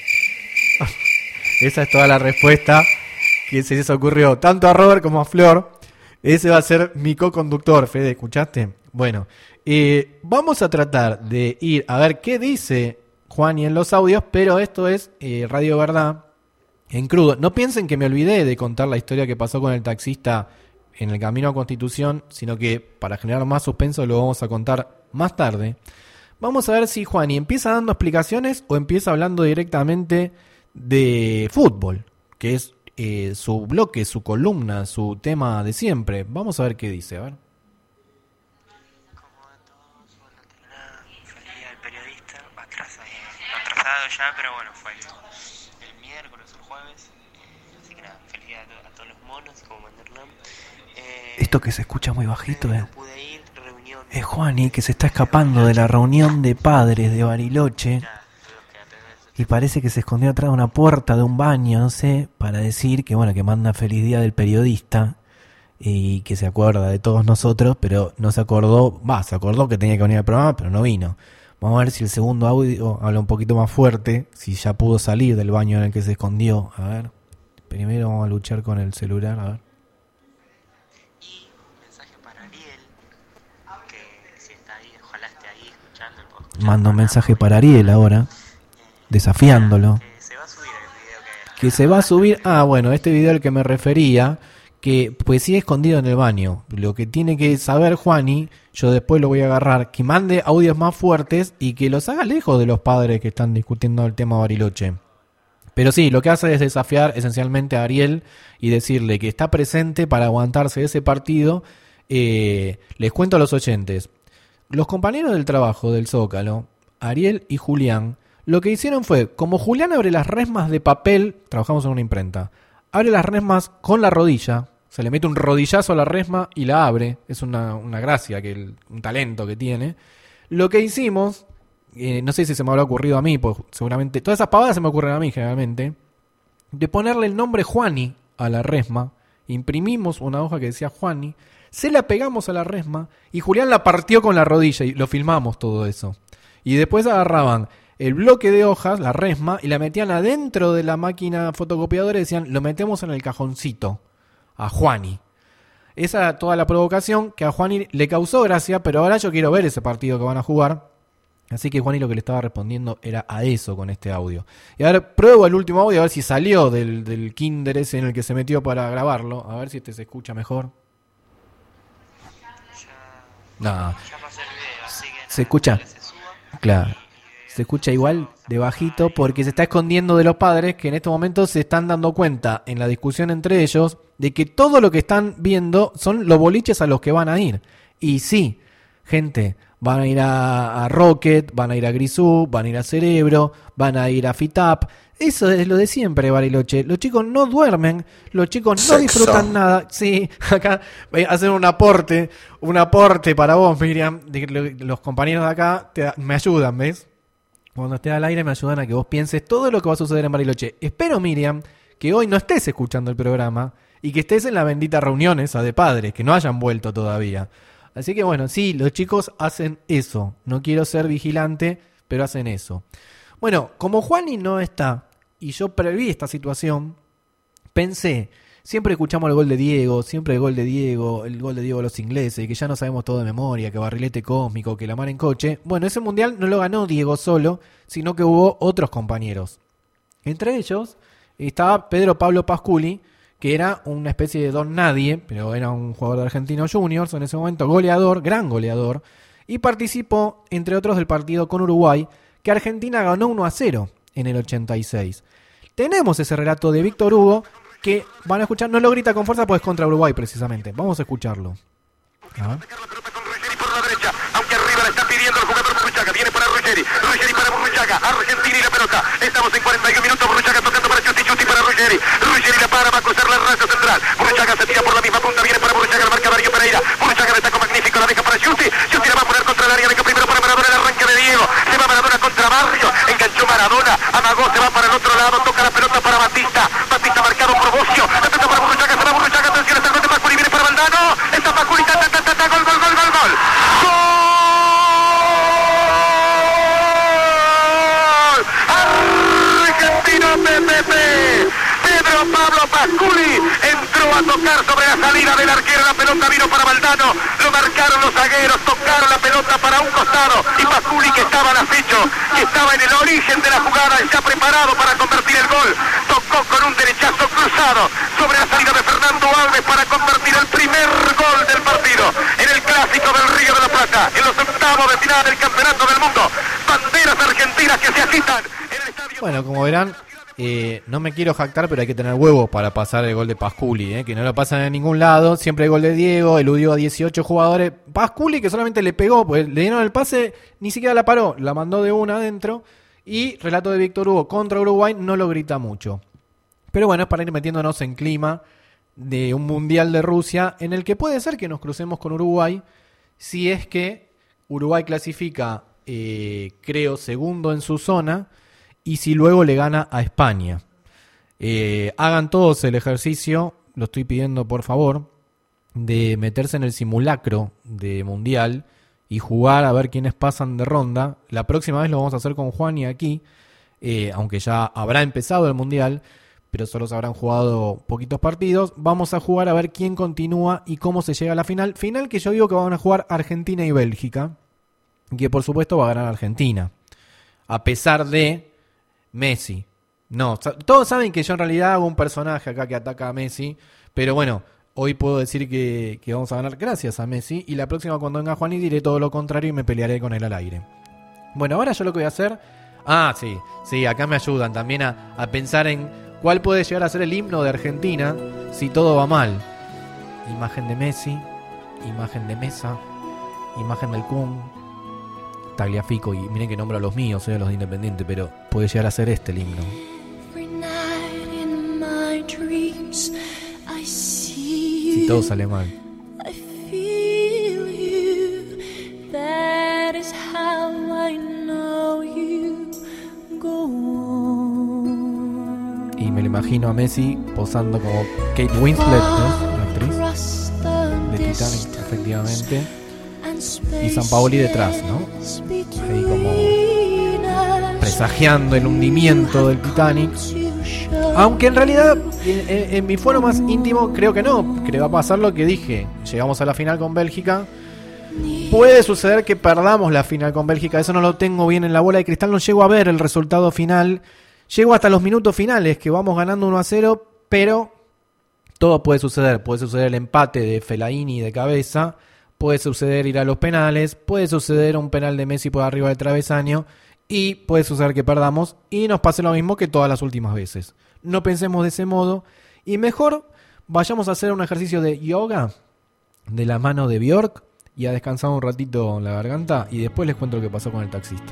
Esa es toda la respuesta que se les ocurrió tanto a Robert como a Flor. Ese va a ser mi co-conductor, Fede, ¿escuchaste? Bueno, eh, vamos a tratar de ir a ver qué dice Juani en los audios, pero esto es eh, Radio Verdad en crudo. No piensen que me olvidé de contar la historia que pasó con el taxista en el camino a Constitución, sino que para generar más suspenso lo vamos a contar más tarde. Vamos a ver si Juani empieza dando explicaciones o empieza hablando directamente de fútbol, que es eh, su bloque, su columna, su tema de siempre. Vamos a ver qué dice, a ver. Como a todos, bueno, termina feliz día del periodista, atrasado, atrasado ya, pero bueno, fue el, el miércoles o el jueves, eh, así que nada, feliz día a, to- a todos los monos, como Manderlam. Eh, Esto que se escucha muy bajito eh, es, no pude ir, reunión. es Juani, que se está escapando de la reunión de padres de Bariloche Nada, tuvimos que atender eso. y parece que se escondió atrás de una puerta de un baño, no sé, para decir que bueno, que manda feliz día del periodista y que se acuerda de todos nosotros, pero no se acordó, va, se acordó que tenía que venir al programa, pero no vino. Vamos a ver si el segundo audio habla un poquito más fuerte, si ya pudo salir del baño en el que se escondió. A ver, primero vamos a luchar con el celular, a ver. Y un mensaje para Ariel, que si está ahí, ojalá esté ahí escuchando el podcast. Manda un mensaje para Ariel ahora, desafiándolo. Que se va a subir el video que... Que se va a subir, ah bueno, este video al que me refería, que pues sigue escondido en el baño. Lo que tiene que saber Juani, yo después lo voy a agarrar, que mande audios más fuertes y que los haga lejos de los padres que están discutiendo el tema Bariloche. Pero sí, lo que hace es desafiar esencialmente a Ariel y decirle que está presente para aguantarse ese partido. Eh, les cuento a los oyentes. Los compañeros del trabajo del Zócalo, Ariel y Julián, lo que hicieron fue, como Julián abre las resmas de papel, trabajamos en una imprenta, abre las resmas con la rodilla, se le mete un rodillazo a la resma y la abre, es una, una gracia, que el, un talento que tiene. Lo que hicimos, eh, no sé si se me habrá ocurrido a mí, pues seguramente, todas esas pavadas se me ocurren a mí generalmente, de ponerle el nombre Juani a la resma, imprimimos una hoja que decía Juani, se la pegamos a la resma y Julián la partió con la rodilla y lo filmamos todo eso. Y después agarraban el bloque de hojas, la resma, y la metían adentro de la máquina fotocopiadora y decían, lo metemos en el cajoncito a Juani. Esa era toda la provocación que a Juani le causó gracia, pero ahora yo quiero ver ese partido que van a jugar. Así que Juani lo que le estaba respondiendo era a eso con este audio. Y a ver, pruebo el último audio a ver si salió del, del kinder ese en el que se metió para grabarlo. A ver si este se escucha mejor. No, Ya pasó el video, así que nada, ¿Se escucha? que se suba. Claro. Se escucha igual de bajito porque se está escondiendo de los padres que en estos momentos se están dando cuenta en la discusión entre ellos de que todo lo que están viendo son los boliches a los que van a ir. Y sí, gente, van a ir a, a Rocket, van a ir a Grisú, van a ir a Cerebro, van a ir a Fitap. Eso es lo de siempre, Bariloche. Los chicos no duermen, los chicos no Sexo. disfrutan nada. Sí, acá voy a hacer un aporte, un aporte para vos, Miriam. De que lo- los compañeros de acá te, me ayudan, ¿ves? Cuando esté al aire me ayudan a que vos pienses todo lo que va a suceder en Bariloche. Espero, Miriam, que hoy no estés escuchando el programa y que estés en la bendita reunión esa de padres, que no hayan vuelto todavía. Así que bueno, sí, los chicos hacen eso. No quiero ser vigilante, pero hacen eso. Bueno, como Juani no está y yo preví esta situación, pensé, siempre escuchamos el gol de Diego, siempre el gol de Diego, el gol de Diego a los ingleses, que ya no sabemos todo de memoria, que barrilete cósmico, que la mar en coche. Bueno, ese mundial no lo ganó Diego solo, sino que hubo otros compañeros. Entre ellos estaba Pedro Pablo Pasculi, que era una especie de don nadie, pero era un jugador de Argentinos Juniors, en ese momento goleador, gran goleador, y participó, entre otros, del partido con Uruguay, que Argentina ganó uno a cero en el ochenta y seis. Tenemos ese relato de Víctor Hugo, que van a escuchar, no lo grita con fuerza, pues contra Uruguay precisamente. Vamos a escucharlo. A ver. Ruggeri por la derecha, aunque arriba le está pidiendo el jugador Burruchaga, viene para Ruggeri, Ruggeri para Burruchaga, Argentina y la pelota, estamos en cuarenta y un minutos, Burruchaga tocando para Chuti, Chuti para Ruggeri, Ruggeri la para, va a cruzar la raza central, Burruchaga se tira por la misma punta, viene para Burruchaga, el marca Darío Pereira, Burruchaga le sacó magnífico, la deja para Chuti, Chuti la va a poner contra el área, deja primero para Maradona, el arranque de Diego, se va Maradona contra Barrio, enganchó Maradona, amagó, se va para el otro lado, toca la pelota para Batista, Batista marcado por Bocio, la pelota para Burruchaga, se va Burruchaga, atención, está el gol de Pasculi, viene para Valdano, está Pasculi, ta, ta, ta, ta, ta, gol, gol, gol, gol, gol. Argentino P P P. Pedro Pablo Pasculi entró a tocar sobre la salida del arquero, la pelota vino para Valdano, lo marcaron los zagueros, tocaron la pelota para un costado y Pasculi, que estaba al acecho, que estaba en el origen de la jugada, está preparado para convertir el gol, tocó con un derechazo cruzado sobre la salida de Fernando Alves para convertir el primer gol del partido en el clásico del Río de la Plata, en los octavos de final del campeonato del mundo. Banderas argentinas que se agitan en el estadio. Bueno, como verán, Eh, no me quiero jactar, pero hay que tener huevos para pasar el gol de Pasculi, eh, que no lo pasan en ningún lado. Siempre hay gol de Diego, eludió a dieciocho jugadores. Pasculi, que solamente le pegó, pues le dieron el pase, ni siquiera la paró, la mandó de una adentro. Y relato de Víctor Hugo contra Uruguay, no lo grita mucho. Pero bueno, es para ir metiéndonos en clima de un Mundial de Rusia, en el que puede ser que nos crucemos con Uruguay, si es que Uruguay clasifica, eh, creo, segundo en su zona, y si luego le gana a España. Eh, hagan todos el ejercicio, lo estoy pidiendo por favor, de meterse en el simulacro de Mundial y jugar a ver quiénes pasan de ronda. La próxima vez lo vamos a hacer con Juan y aquí, eh, aunque ya habrá empezado el Mundial, pero solo se habrán jugado poquitos partidos. Vamos a jugar a ver quién continúa y cómo se llega a la final. Final que yo digo que van a jugar Argentina y Bélgica, que por supuesto va a ganar Argentina, a pesar de Messi. No, todos saben que yo en realidad hago un personaje acá que ataca a Messi, pero bueno, hoy puedo decir que, que vamos a ganar gracias a Messi, y la próxima cuando venga Juan y diré todo lo contrario y me pelearé con él al aire. Bueno, ahora yo lo que voy a hacer... Ah, sí, sí, acá me ayudan también a, a pensar en cuál puede llegar a ser el himno de Argentina si todo va mal. Imagen de Messi, imagen de Mesa, imagen del Kun, Tagliafico, y miren que nombro a los míos, eh, a los de Independiente, pero puede llegar a ser este el himno. Si todo sale mal. Y me lo imagino a Messi posando como Kate Winslet, ¿no? Una actriz de Titanic, efectivamente. Y Sampaoli detrás, ¿no? Ahí como presagiando el hundimiento del Titanic. Aunque en realidad, en, en, en mi foro más íntimo, creo que no. Que va a pasar lo que dije. Llegamos a la final con Bélgica. Puede suceder que perdamos la final con Bélgica. Eso no lo tengo bien en la bola de cristal. No llego a ver el resultado final. Llego hasta los minutos finales, que vamos ganando uno a cero. Pero todo puede suceder. Puede suceder el empate de Fellaini de cabeza. Puede suceder ir a los penales. Puede suceder un penal de Messi por arriba del travesaño. Y puede suceder que perdamos y nos pase lo mismo que todas las últimas veces. No pensemos de ese modo. Y mejor vayamos a hacer un ejercicio de yoga de la mano de Björk y a descansar un ratito en la garganta. Y después les cuento lo que pasó con el taxista.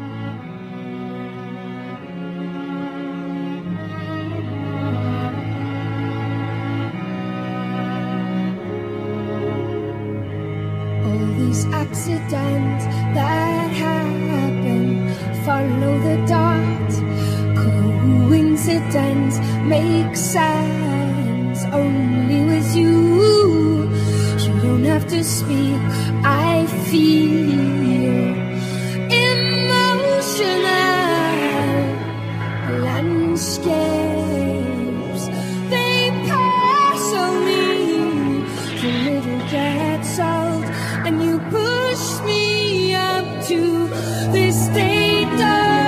These accidents that happen, follow the dot. Coincidence makes sense only with you. You don't have to speak. I feel emotional landscapes. They pass on me. The little gets old. And you push me up to this state of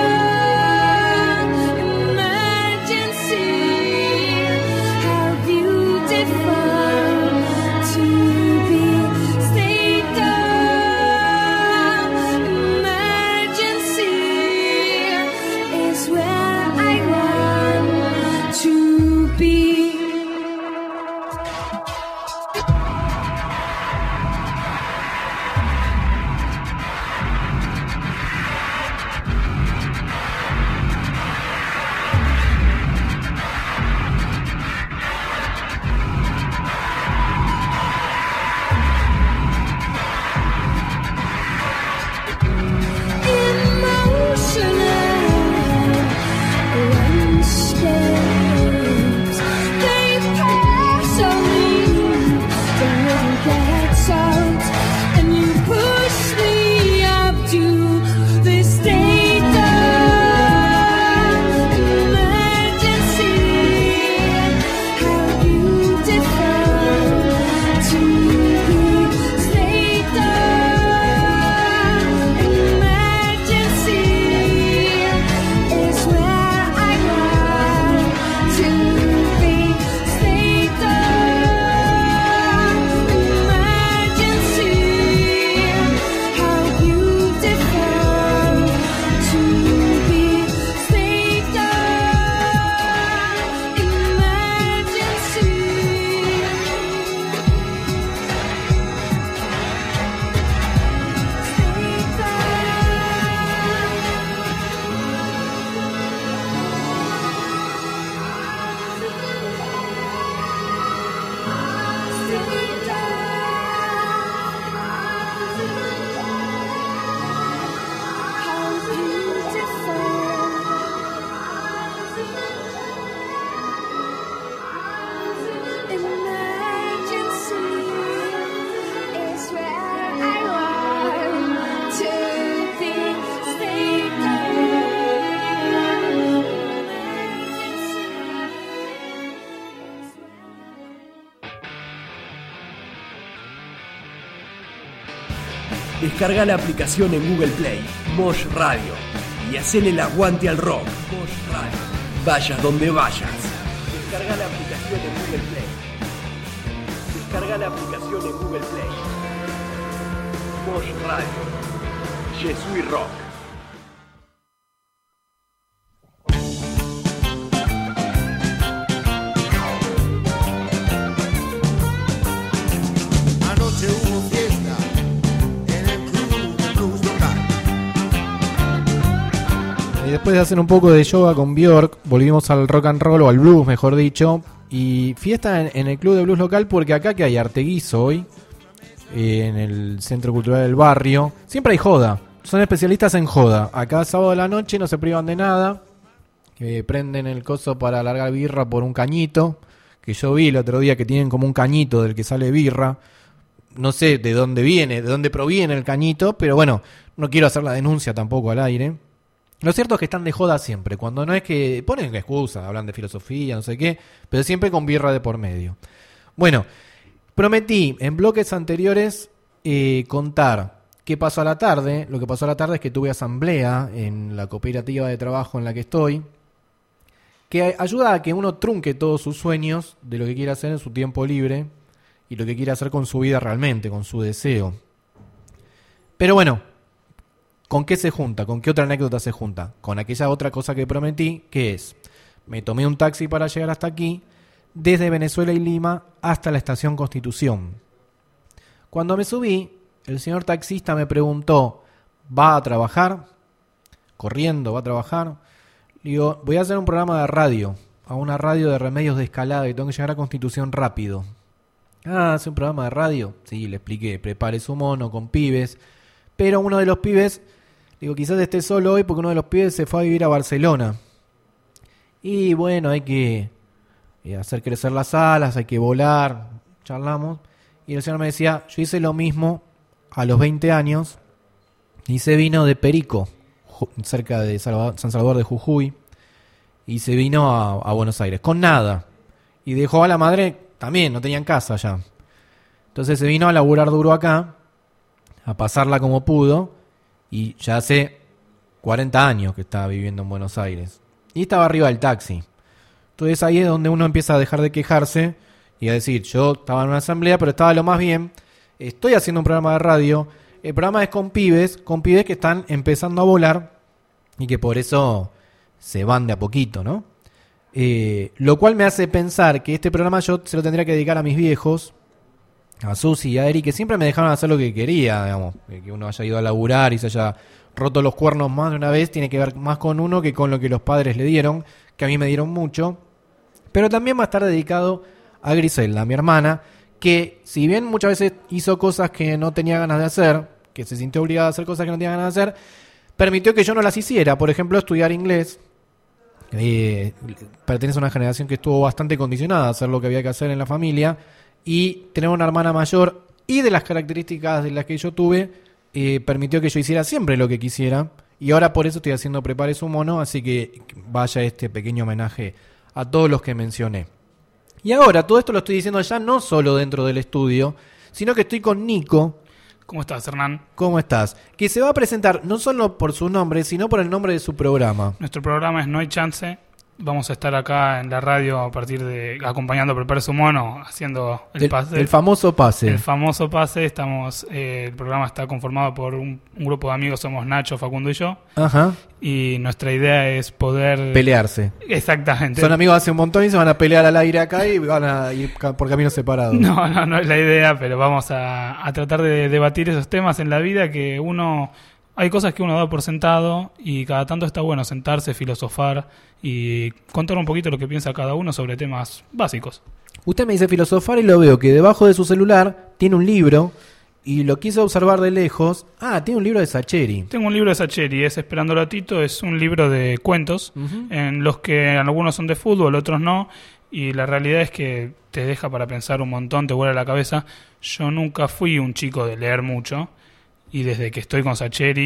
emergency. How beautiful to be state of emergency. Descarga la aplicación en Google Play, Mosh Radio, y hacele el aguante al rock. Mosh Radio. Vayas donde vayas. Descarga la aplicación en Google Play. Descarga la aplicación en Google Play. Mosh Radio. Je suis rock. Anoche hubo fiesta en el club de blues local. Y después de hacer un poco de yoga con Björk, volvimos al rock and roll, o al blues, mejor dicho. Y fiesta en, en el club de blues local, porque acá que hay Arteguizo hoy, eh, en el Centro Cultural del Barrio, siempre hay joda. Son especialistas en joda. Acá sábado de la noche no se privan de nada. Eh, prenden el coso para largar birra por un cañito, que yo vi el otro día que tienen como un cañito del que sale birra. No sé de dónde viene, de dónde proviene el cañito, pero bueno, no quiero hacer la denuncia tampoco al aire. Lo cierto es que están de joda siempre, cuando no es que ponen excusas, hablan de filosofía, no sé qué, pero siempre con birra de por medio. Bueno, prometí en bloques anteriores eh, contar qué pasó a la tarde. Lo que pasó a la tarde es que tuve asamblea en la cooperativa de trabajo en la que estoy, que ayuda a que uno trunque todos sus sueños de lo que quiere hacer en su tiempo libre y lo que quiere hacer con su vida realmente, con su deseo. Pero bueno, ¿con qué se junta? ¿Con qué otra anécdota se junta? Con aquella otra cosa que prometí, que es, me tomé un taxi para llegar hasta aquí, desde Venezuela y Lima hasta la estación Constitución. Cuando me subí, el señor taxista me preguntó, ¿va a trabajar? Corriendo, ¿va a trabajar? Le digo, voy a hacer un programa de radio, a una radio de Remedios de Escalada, y tengo que llegar a Constitución rápido. Ah, ¿hace un programa de radio? Sí, le expliqué, prepare su mono con pibes, pero uno de los pibes, digo, quizás esté solo hoy porque uno de los pibes se fue a vivir a Barcelona. Y bueno, hay que eh, hacer crecer las alas, hay que volar, charlamos. Y el señor me decía, yo hice lo mismo a los veinte años, y se vino de Perico, cerca de Salvador, San Salvador de Jujuy, y se vino a, a Buenos Aires, con nada. Y dejó a la madre, también, no tenían casa ya. Entonces se vino a laburar duro acá, a pasarla como pudo, y ya hace cuarenta años que estaba viviendo en Buenos Aires. Y estaba arriba del taxi. Entonces ahí es donde uno empieza a dejar de quejarse y a decir, yo estaba en una asamblea, pero estaba lo más bien, estoy haciendo un programa de radio, el programa es con pibes, con pibes que están empezando a volar y que por eso se van de a poquito, ¿no? Eh, lo cual me hace pensar que este programa yo se lo tendría que dedicar a mis viejos, a Susi y a Eri, que siempre me dejaron hacer lo que quería, digamos, que uno haya ido a laburar y se haya roto los cuernos más de una vez, tiene que ver más con uno que con lo que los padres le dieron, que a mí me dieron mucho, pero también va a estar dedicado a Griselda, mi hermana, que si bien muchas veces hizo cosas que no tenía ganas de hacer, que se sintió obligada a hacer cosas que no tenía ganas de hacer, permitió que yo no las hiciera, por ejemplo, estudiar inglés. Eh, pertenece a una generación que estuvo bastante condicionada a hacer lo que había que hacer en la familia, y tener una hermana mayor y de las características de las que yo tuve eh, permitió que yo hiciera siempre lo que quisiera, y ahora por eso estoy haciendo Prepare su mono, así que vaya este pequeño homenaje a todos los que mencioné. Y ahora todo esto lo estoy diciendo ya no solo dentro del estudio, sino que estoy con Nico. ¿Cómo estás, Hernán? ¿Cómo estás? Que se va a presentar no solo por su nombre, sino por el nombre de su programa. Nuestro programa es No hay chance. Vamos a estar acá en la radio a partir de acompañando a Prepare su mono, haciendo el, el pase. El famoso pase. El famoso pase. Estamos, eh, el programa está conformado por un, un grupo de amigos, somos Nacho, Facundo y yo. Ajá. Y nuestra idea es poder... pelearse. Exactamente. Son amigos hace un montón y se van a pelear al aire acá y van a ir por caminos separados. No, no, no es la idea, pero vamos a, a tratar de debatir esos temas en la vida que uno... Hay cosas que uno da por sentado y cada tanto está bueno sentarse, filosofar y contar un poquito lo que piensa cada uno sobre temas básicos. Usted me dice filosofar y lo veo que debajo de su celular tiene un libro y lo quise observar de lejos. Ah, tiene un libro de Sacheri. Tengo un libro de Sacheri, es Esperándolo a Tito, es un libro de cuentos uh-huh. en los que algunos son de fútbol, otros no. Y la realidad es que te deja para pensar un montón, te vuela la cabeza. Yo nunca fui un chico de leer mucho. Y desde que estoy con Sacheri,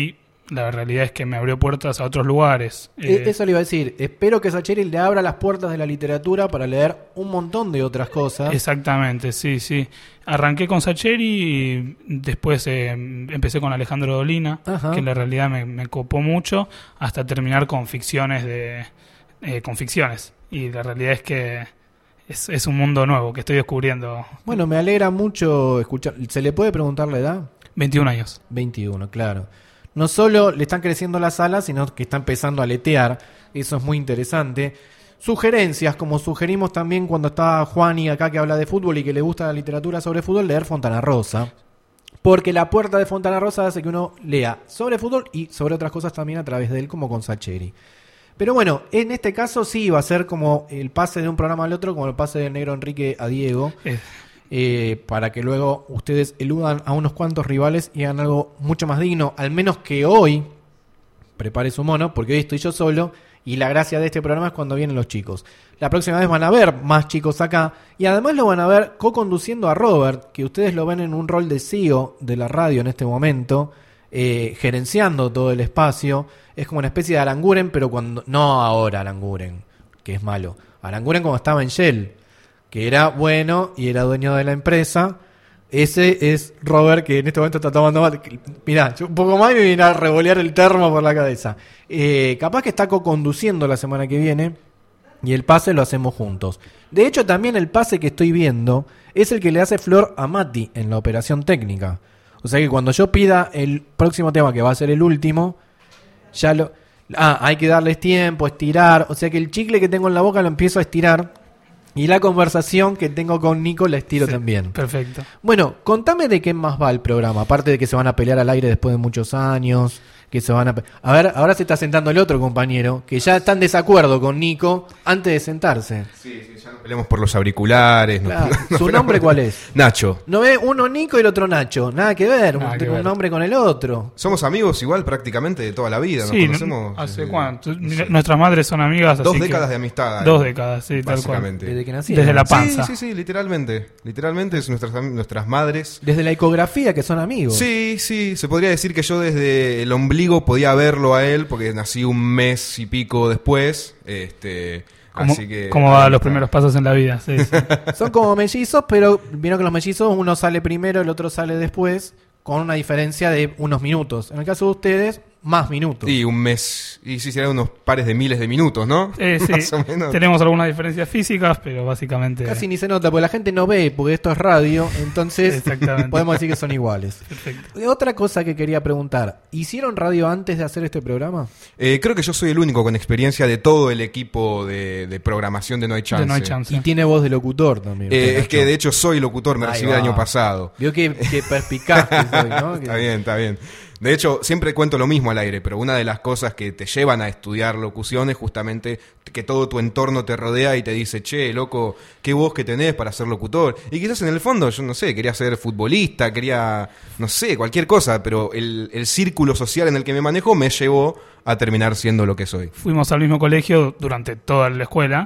la realidad es que me abrió puertas a otros lugares. Eh, Eh, Eso le iba a decir. Espero que Sacheri le abra las puertas de la literatura para leer un montón de otras cosas. Exactamente, sí, sí. Arranqué con Sacheri y después eh, empecé con Alejandro Dolina, Ajá. que en la realidad me, me copó mucho, hasta terminar con ficciones de eh, con ficciones. Y la realidad es que es, es un mundo nuevo que estoy descubriendo. Bueno, me alegra mucho escuchar. ¿Se le puede preguntar la edad? veintiún años. veintiuno, claro. No solo le están creciendo las alas, sino que está empezando a aletear. Eso es muy interesante. Sugerencias, como sugerimos también cuando está Juani acá que habla de fútbol y que le gusta la literatura sobre fútbol, leer Fontana Rosa. Porque la puerta de Fontana Rosa hace que uno lea sobre fútbol y sobre otras cosas también a través de él, como con Sacheri. Pero bueno, en este caso sí va a ser como el pase de un programa al otro, como el pase del negro Enrique a Diego. Eh, Eh, para que luego ustedes eludan a unos cuantos rivales y hagan algo mucho más digno, al menos que hoy prepare su mono, porque hoy estoy yo solo y la gracia de este programa es cuando vienen los chicos. La próxima vez van a ver más chicos acá y además lo van a ver co-conduciendo a Robert, que ustedes lo ven en un rol de C E O de la radio en este momento, eh, gerenciando todo el espacio. Es como una especie de Aranguren, pero cuando no ahora Aranguren, que es malo. Aranguren como estaba en Shell, que era bueno y era dueño de la empresa. Ese es Robert, que en este momento está tomando mate. Mirá, yo un poco más y me viene a revolear el termo por la cabeza. Eh, capaz que está co-conduciendo la semana que viene y el pase lo hacemos juntos. De hecho, también el pase que estoy viendo es el que le hace Flor a Mati en la operación técnica. O sea que cuando yo pida el próximo tema, que va a ser el último, ya lo... Ah, hay que darles tiempo, estirar. O sea que el chicle que tengo en la boca lo empiezo a estirar. Y la conversación que tengo con Nico la estiro sí, también. Perfecto. Bueno, contame de qué más va el programa. Aparte de que se van a pelear al aire después de muchos años. Que se van a... pe- A ver, ahora se está sentando el otro compañero. Que ya está en desacuerdo con Nico antes de sentarse. Sí, sí, ya nos peleamos por los auriculares. nos- Claro. nos ¿Su peleamos- nombre cuál es? Nacho. No ve uno Nico y el otro Nacho. Nada que ver. Nada un, que un ver. nombre con el otro. Somos amigos igual prácticamente de toda la vida. Nos Sí, conocemos. ¿hace eh, cuánto? no sé, Nuestras madres son amigas. Dos así que- décadas de amistad. Dos eh, décadas, sí, tal cual. básicamente. Desde que nacieron. Desde la Sí, panza. sí, sí, literalmente. Literalmente es nuestras, am- nuestras madres. Desde la ecografía que son amigos. Sí, sí, se podría decir que yo desde el ombligo podía verlo a él porque nací un mes y pico después. Este, ¿Cómo, así que cómo van los primeros pasos en la vida? Sí, sí. Son como mellizos, pero vieron que los mellizos uno sale primero, el otro sale después, con una diferencia de unos minutos. En el caso de ustedes, más minutos. Y un mes, y sí, serán unos pares de miles de minutos, ¿no? Eh, sí. Más o menos. Tenemos algunas diferencias físicas, pero básicamente... Casi ni se nota, porque la gente no ve, porque esto es radio, entonces Exactamente. podemos decir que son iguales. Perfecto. Eh, Otra cosa que quería preguntar, ¿hicieron radio antes de hacer este programa? Eh, creo que yo soy el único con experiencia de todo el equipo de, de programación de No Hay Chance. De No Hay Chance. Y tiene voz de locutor también. Eh, usted, es que Nacho. de hecho soy locutor, me Ahí recibí el va. año pasado. Vio que, que perspicaz que soy, ¿no? Que- Está bien, está bien. De hecho, siempre cuento lo mismo al aire, pero una de las cosas que te llevan a estudiar locución es justamente que todo tu entorno te rodea y te dice, che, loco, qué voz que tenés para ser locutor. Y quizás en el fondo, yo no sé, quería ser futbolista, quería, no sé, cualquier cosa, pero el, el círculo social en el que me manejo me llevó a terminar siendo lo que soy. Fuimos al mismo colegio durante toda la escuela.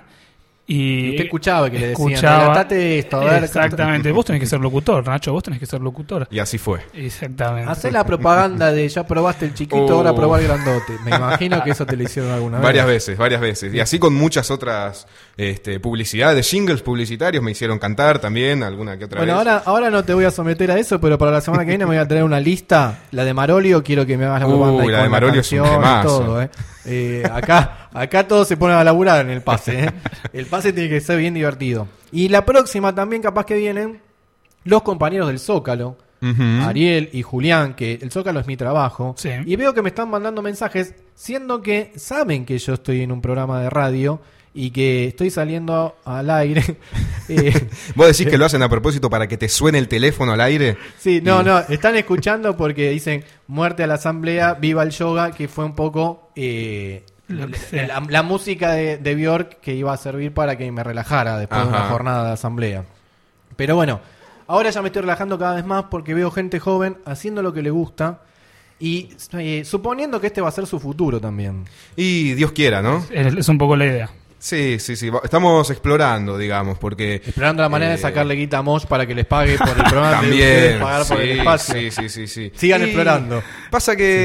Y Y usted escuchaba que le decían, escuchaba- "Relatate esto, a ver". Exactamente. Vos tenés que ser locutor, Nacho, vos tenés que ser locutor. Y así fue. Exactamente. Hacé la propaganda de ya probaste el chiquito, Oh. ahora probá el grandote. Me imagino que eso te lo hicieron alguna vez. Varias veces, varias veces. Y así con muchas otras este, publicidades, jingles publicitarios me hicieron cantar también, alguna que otra Bueno, vez. ahora, ahora no te voy a someter a eso, pero para la semana que viene me voy a traer una lista. La de Marolio, quiero que me hagas la Uh, propaganda. y la con de Marolio es un canción y temazo. todo, ¿eh? Eh, acá, acá todos se ponen a laburar en el pase, ¿eh? El pase tiene que ser bien divertido. Y la próxima también capaz que vienen los compañeros del Zócalo. Ujú. Ariel y Julián, que el Zócalo es mi trabajo. Sí. Y veo que me están mandando mensajes, siendo que saben que yo estoy en un programa de radio y que estoy saliendo al aire. Eh, ¿Vos decís que lo hacen a propósito para que te suene el teléfono al aire? sí, no, Y- no, están escuchando porque dicen muerte a la asamblea, viva el yoga, que fue un poco eh, Lo que sea. la, la música de, de Björk que iba a servir para que me relajara después de una Ajá. jornada de asamblea. Pero bueno, ahora ya me estoy relajando cada vez más porque veo gente joven haciendo lo que le gusta y eh, suponiendo que este va a ser su futuro también. Y Dios quiera, ¿no? Es, es un poco la idea. Sí, sí, sí. va- Estamos explorando, digamos, porque... Explorando la manera eh, de sacarle guita a Mosh para que les pague por el programa de También, ustedes pagar por el sí, espacio. sí, sí, sí, sí. Sigan Y explorando. Pasa que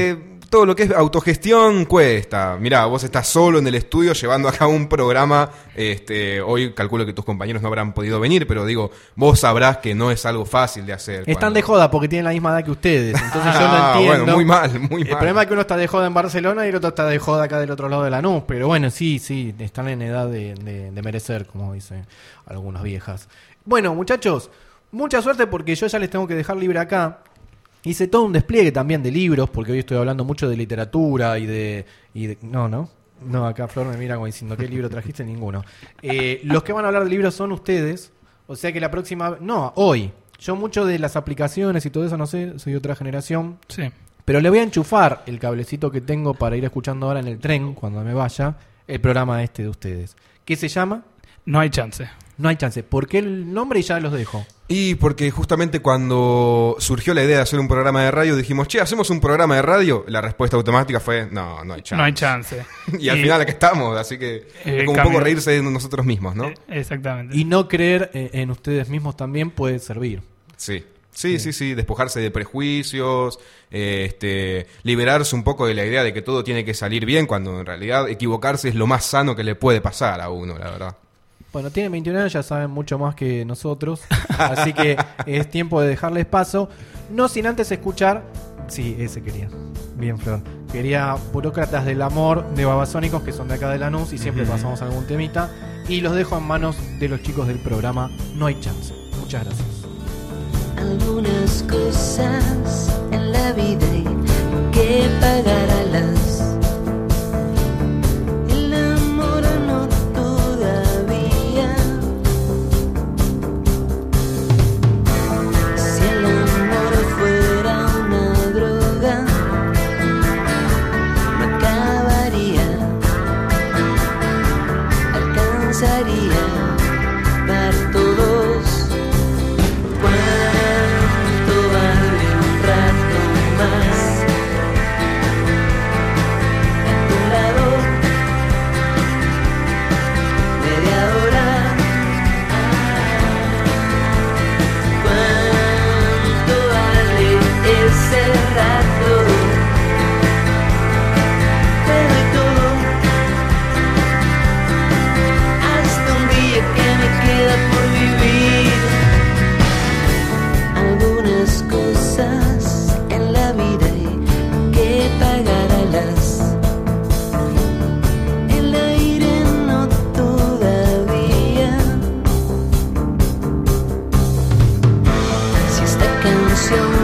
todo lo que es autogestión cuesta. Mirá, vos estás solo en el estudio llevando a cabo un programa. Este, hoy calculo que tus compañeros no habrán podido venir, pero digo, vos sabrás que no es algo fácil de hacer. Están cuando... de joda porque tienen la misma edad que ustedes. Entonces yo no Ah, entiendo. bueno, muy mal, muy El mal. problema es que uno está de joda en Barcelona y el otro está de joda acá del otro lado de Lanús. Pero bueno, sí, sí, están en edad de, de, de merecer, como dicen algunas viejas. Bueno, muchachos, mucha suerte porque yo ya les tengo que dejar libre acá. Hice todo un despliegue también de libros, porque hoy estoy hablando mucho de literatura y de... Y de no, no. No, acá Flor me mira como diciendo, ¿qué libro trajiste? Ninguno. Eh, los que van a hablar de libros son ustedes. O sea que la próxima... No, hoy. Yo mucho de las aplicaciones y todo eso, no sé, soy de otra generación. Sí. Pero le voy a enchufar el cablecito que tengo para ir escuchando ahora en el tren, cuando me vaya, el programa este de ustedes. ¿Qué se llama? No hay chance. No hay chance. ¿Por qué el nombre? Y ya los dejo. Y porque justamente cuando surgió la idea de hacer un programa de radio, dijimos, che, ¿hacemos un programa de radio? La respuesta automática fue, no, no hay chance. No hay chance. y al final aquí estamos, así que Eh, es como un cambio. poco reírse de nosotros mismos, ¿no? Eh, exactamente. Y no creer eh, en ustedes mismos también puede servir. Sí. Sí, sí, sí, despojarse de prejuicios, eh, este, liberarse un poco de la idea de que todo tiene que salir bien, cuando en realidad equivocarse es lo más sano que le puede pasar a uno, la verdad. Bueno, tienen veintiún años, ya saben mucho más que nosotros, así que es tiempo de dejarles paso. No sin antes escuchar... Sí, ese quería. Bien, Flor. Quería Burócratas del Amor de Babasónicos, que son de acá de Lanús, y siempre Ujú. pasamos algún temita. Y los dejo en manos de los chicos del programa No hay chance. Muchas gracias. Algunas cosas en la vida hay que pagarlas. El amor no todavía. Si el amor fuera una droga, no acabaría, alcanzaría para todos. ¿Cuánto vale un rato más a tu lado? Media hora. ¿Cuánto vale ese rato? Te doy todo, hasta un día que me queda por vivir. Algunas cosas en la vida hay que pagarlas. El aire no todavía. Si esta canción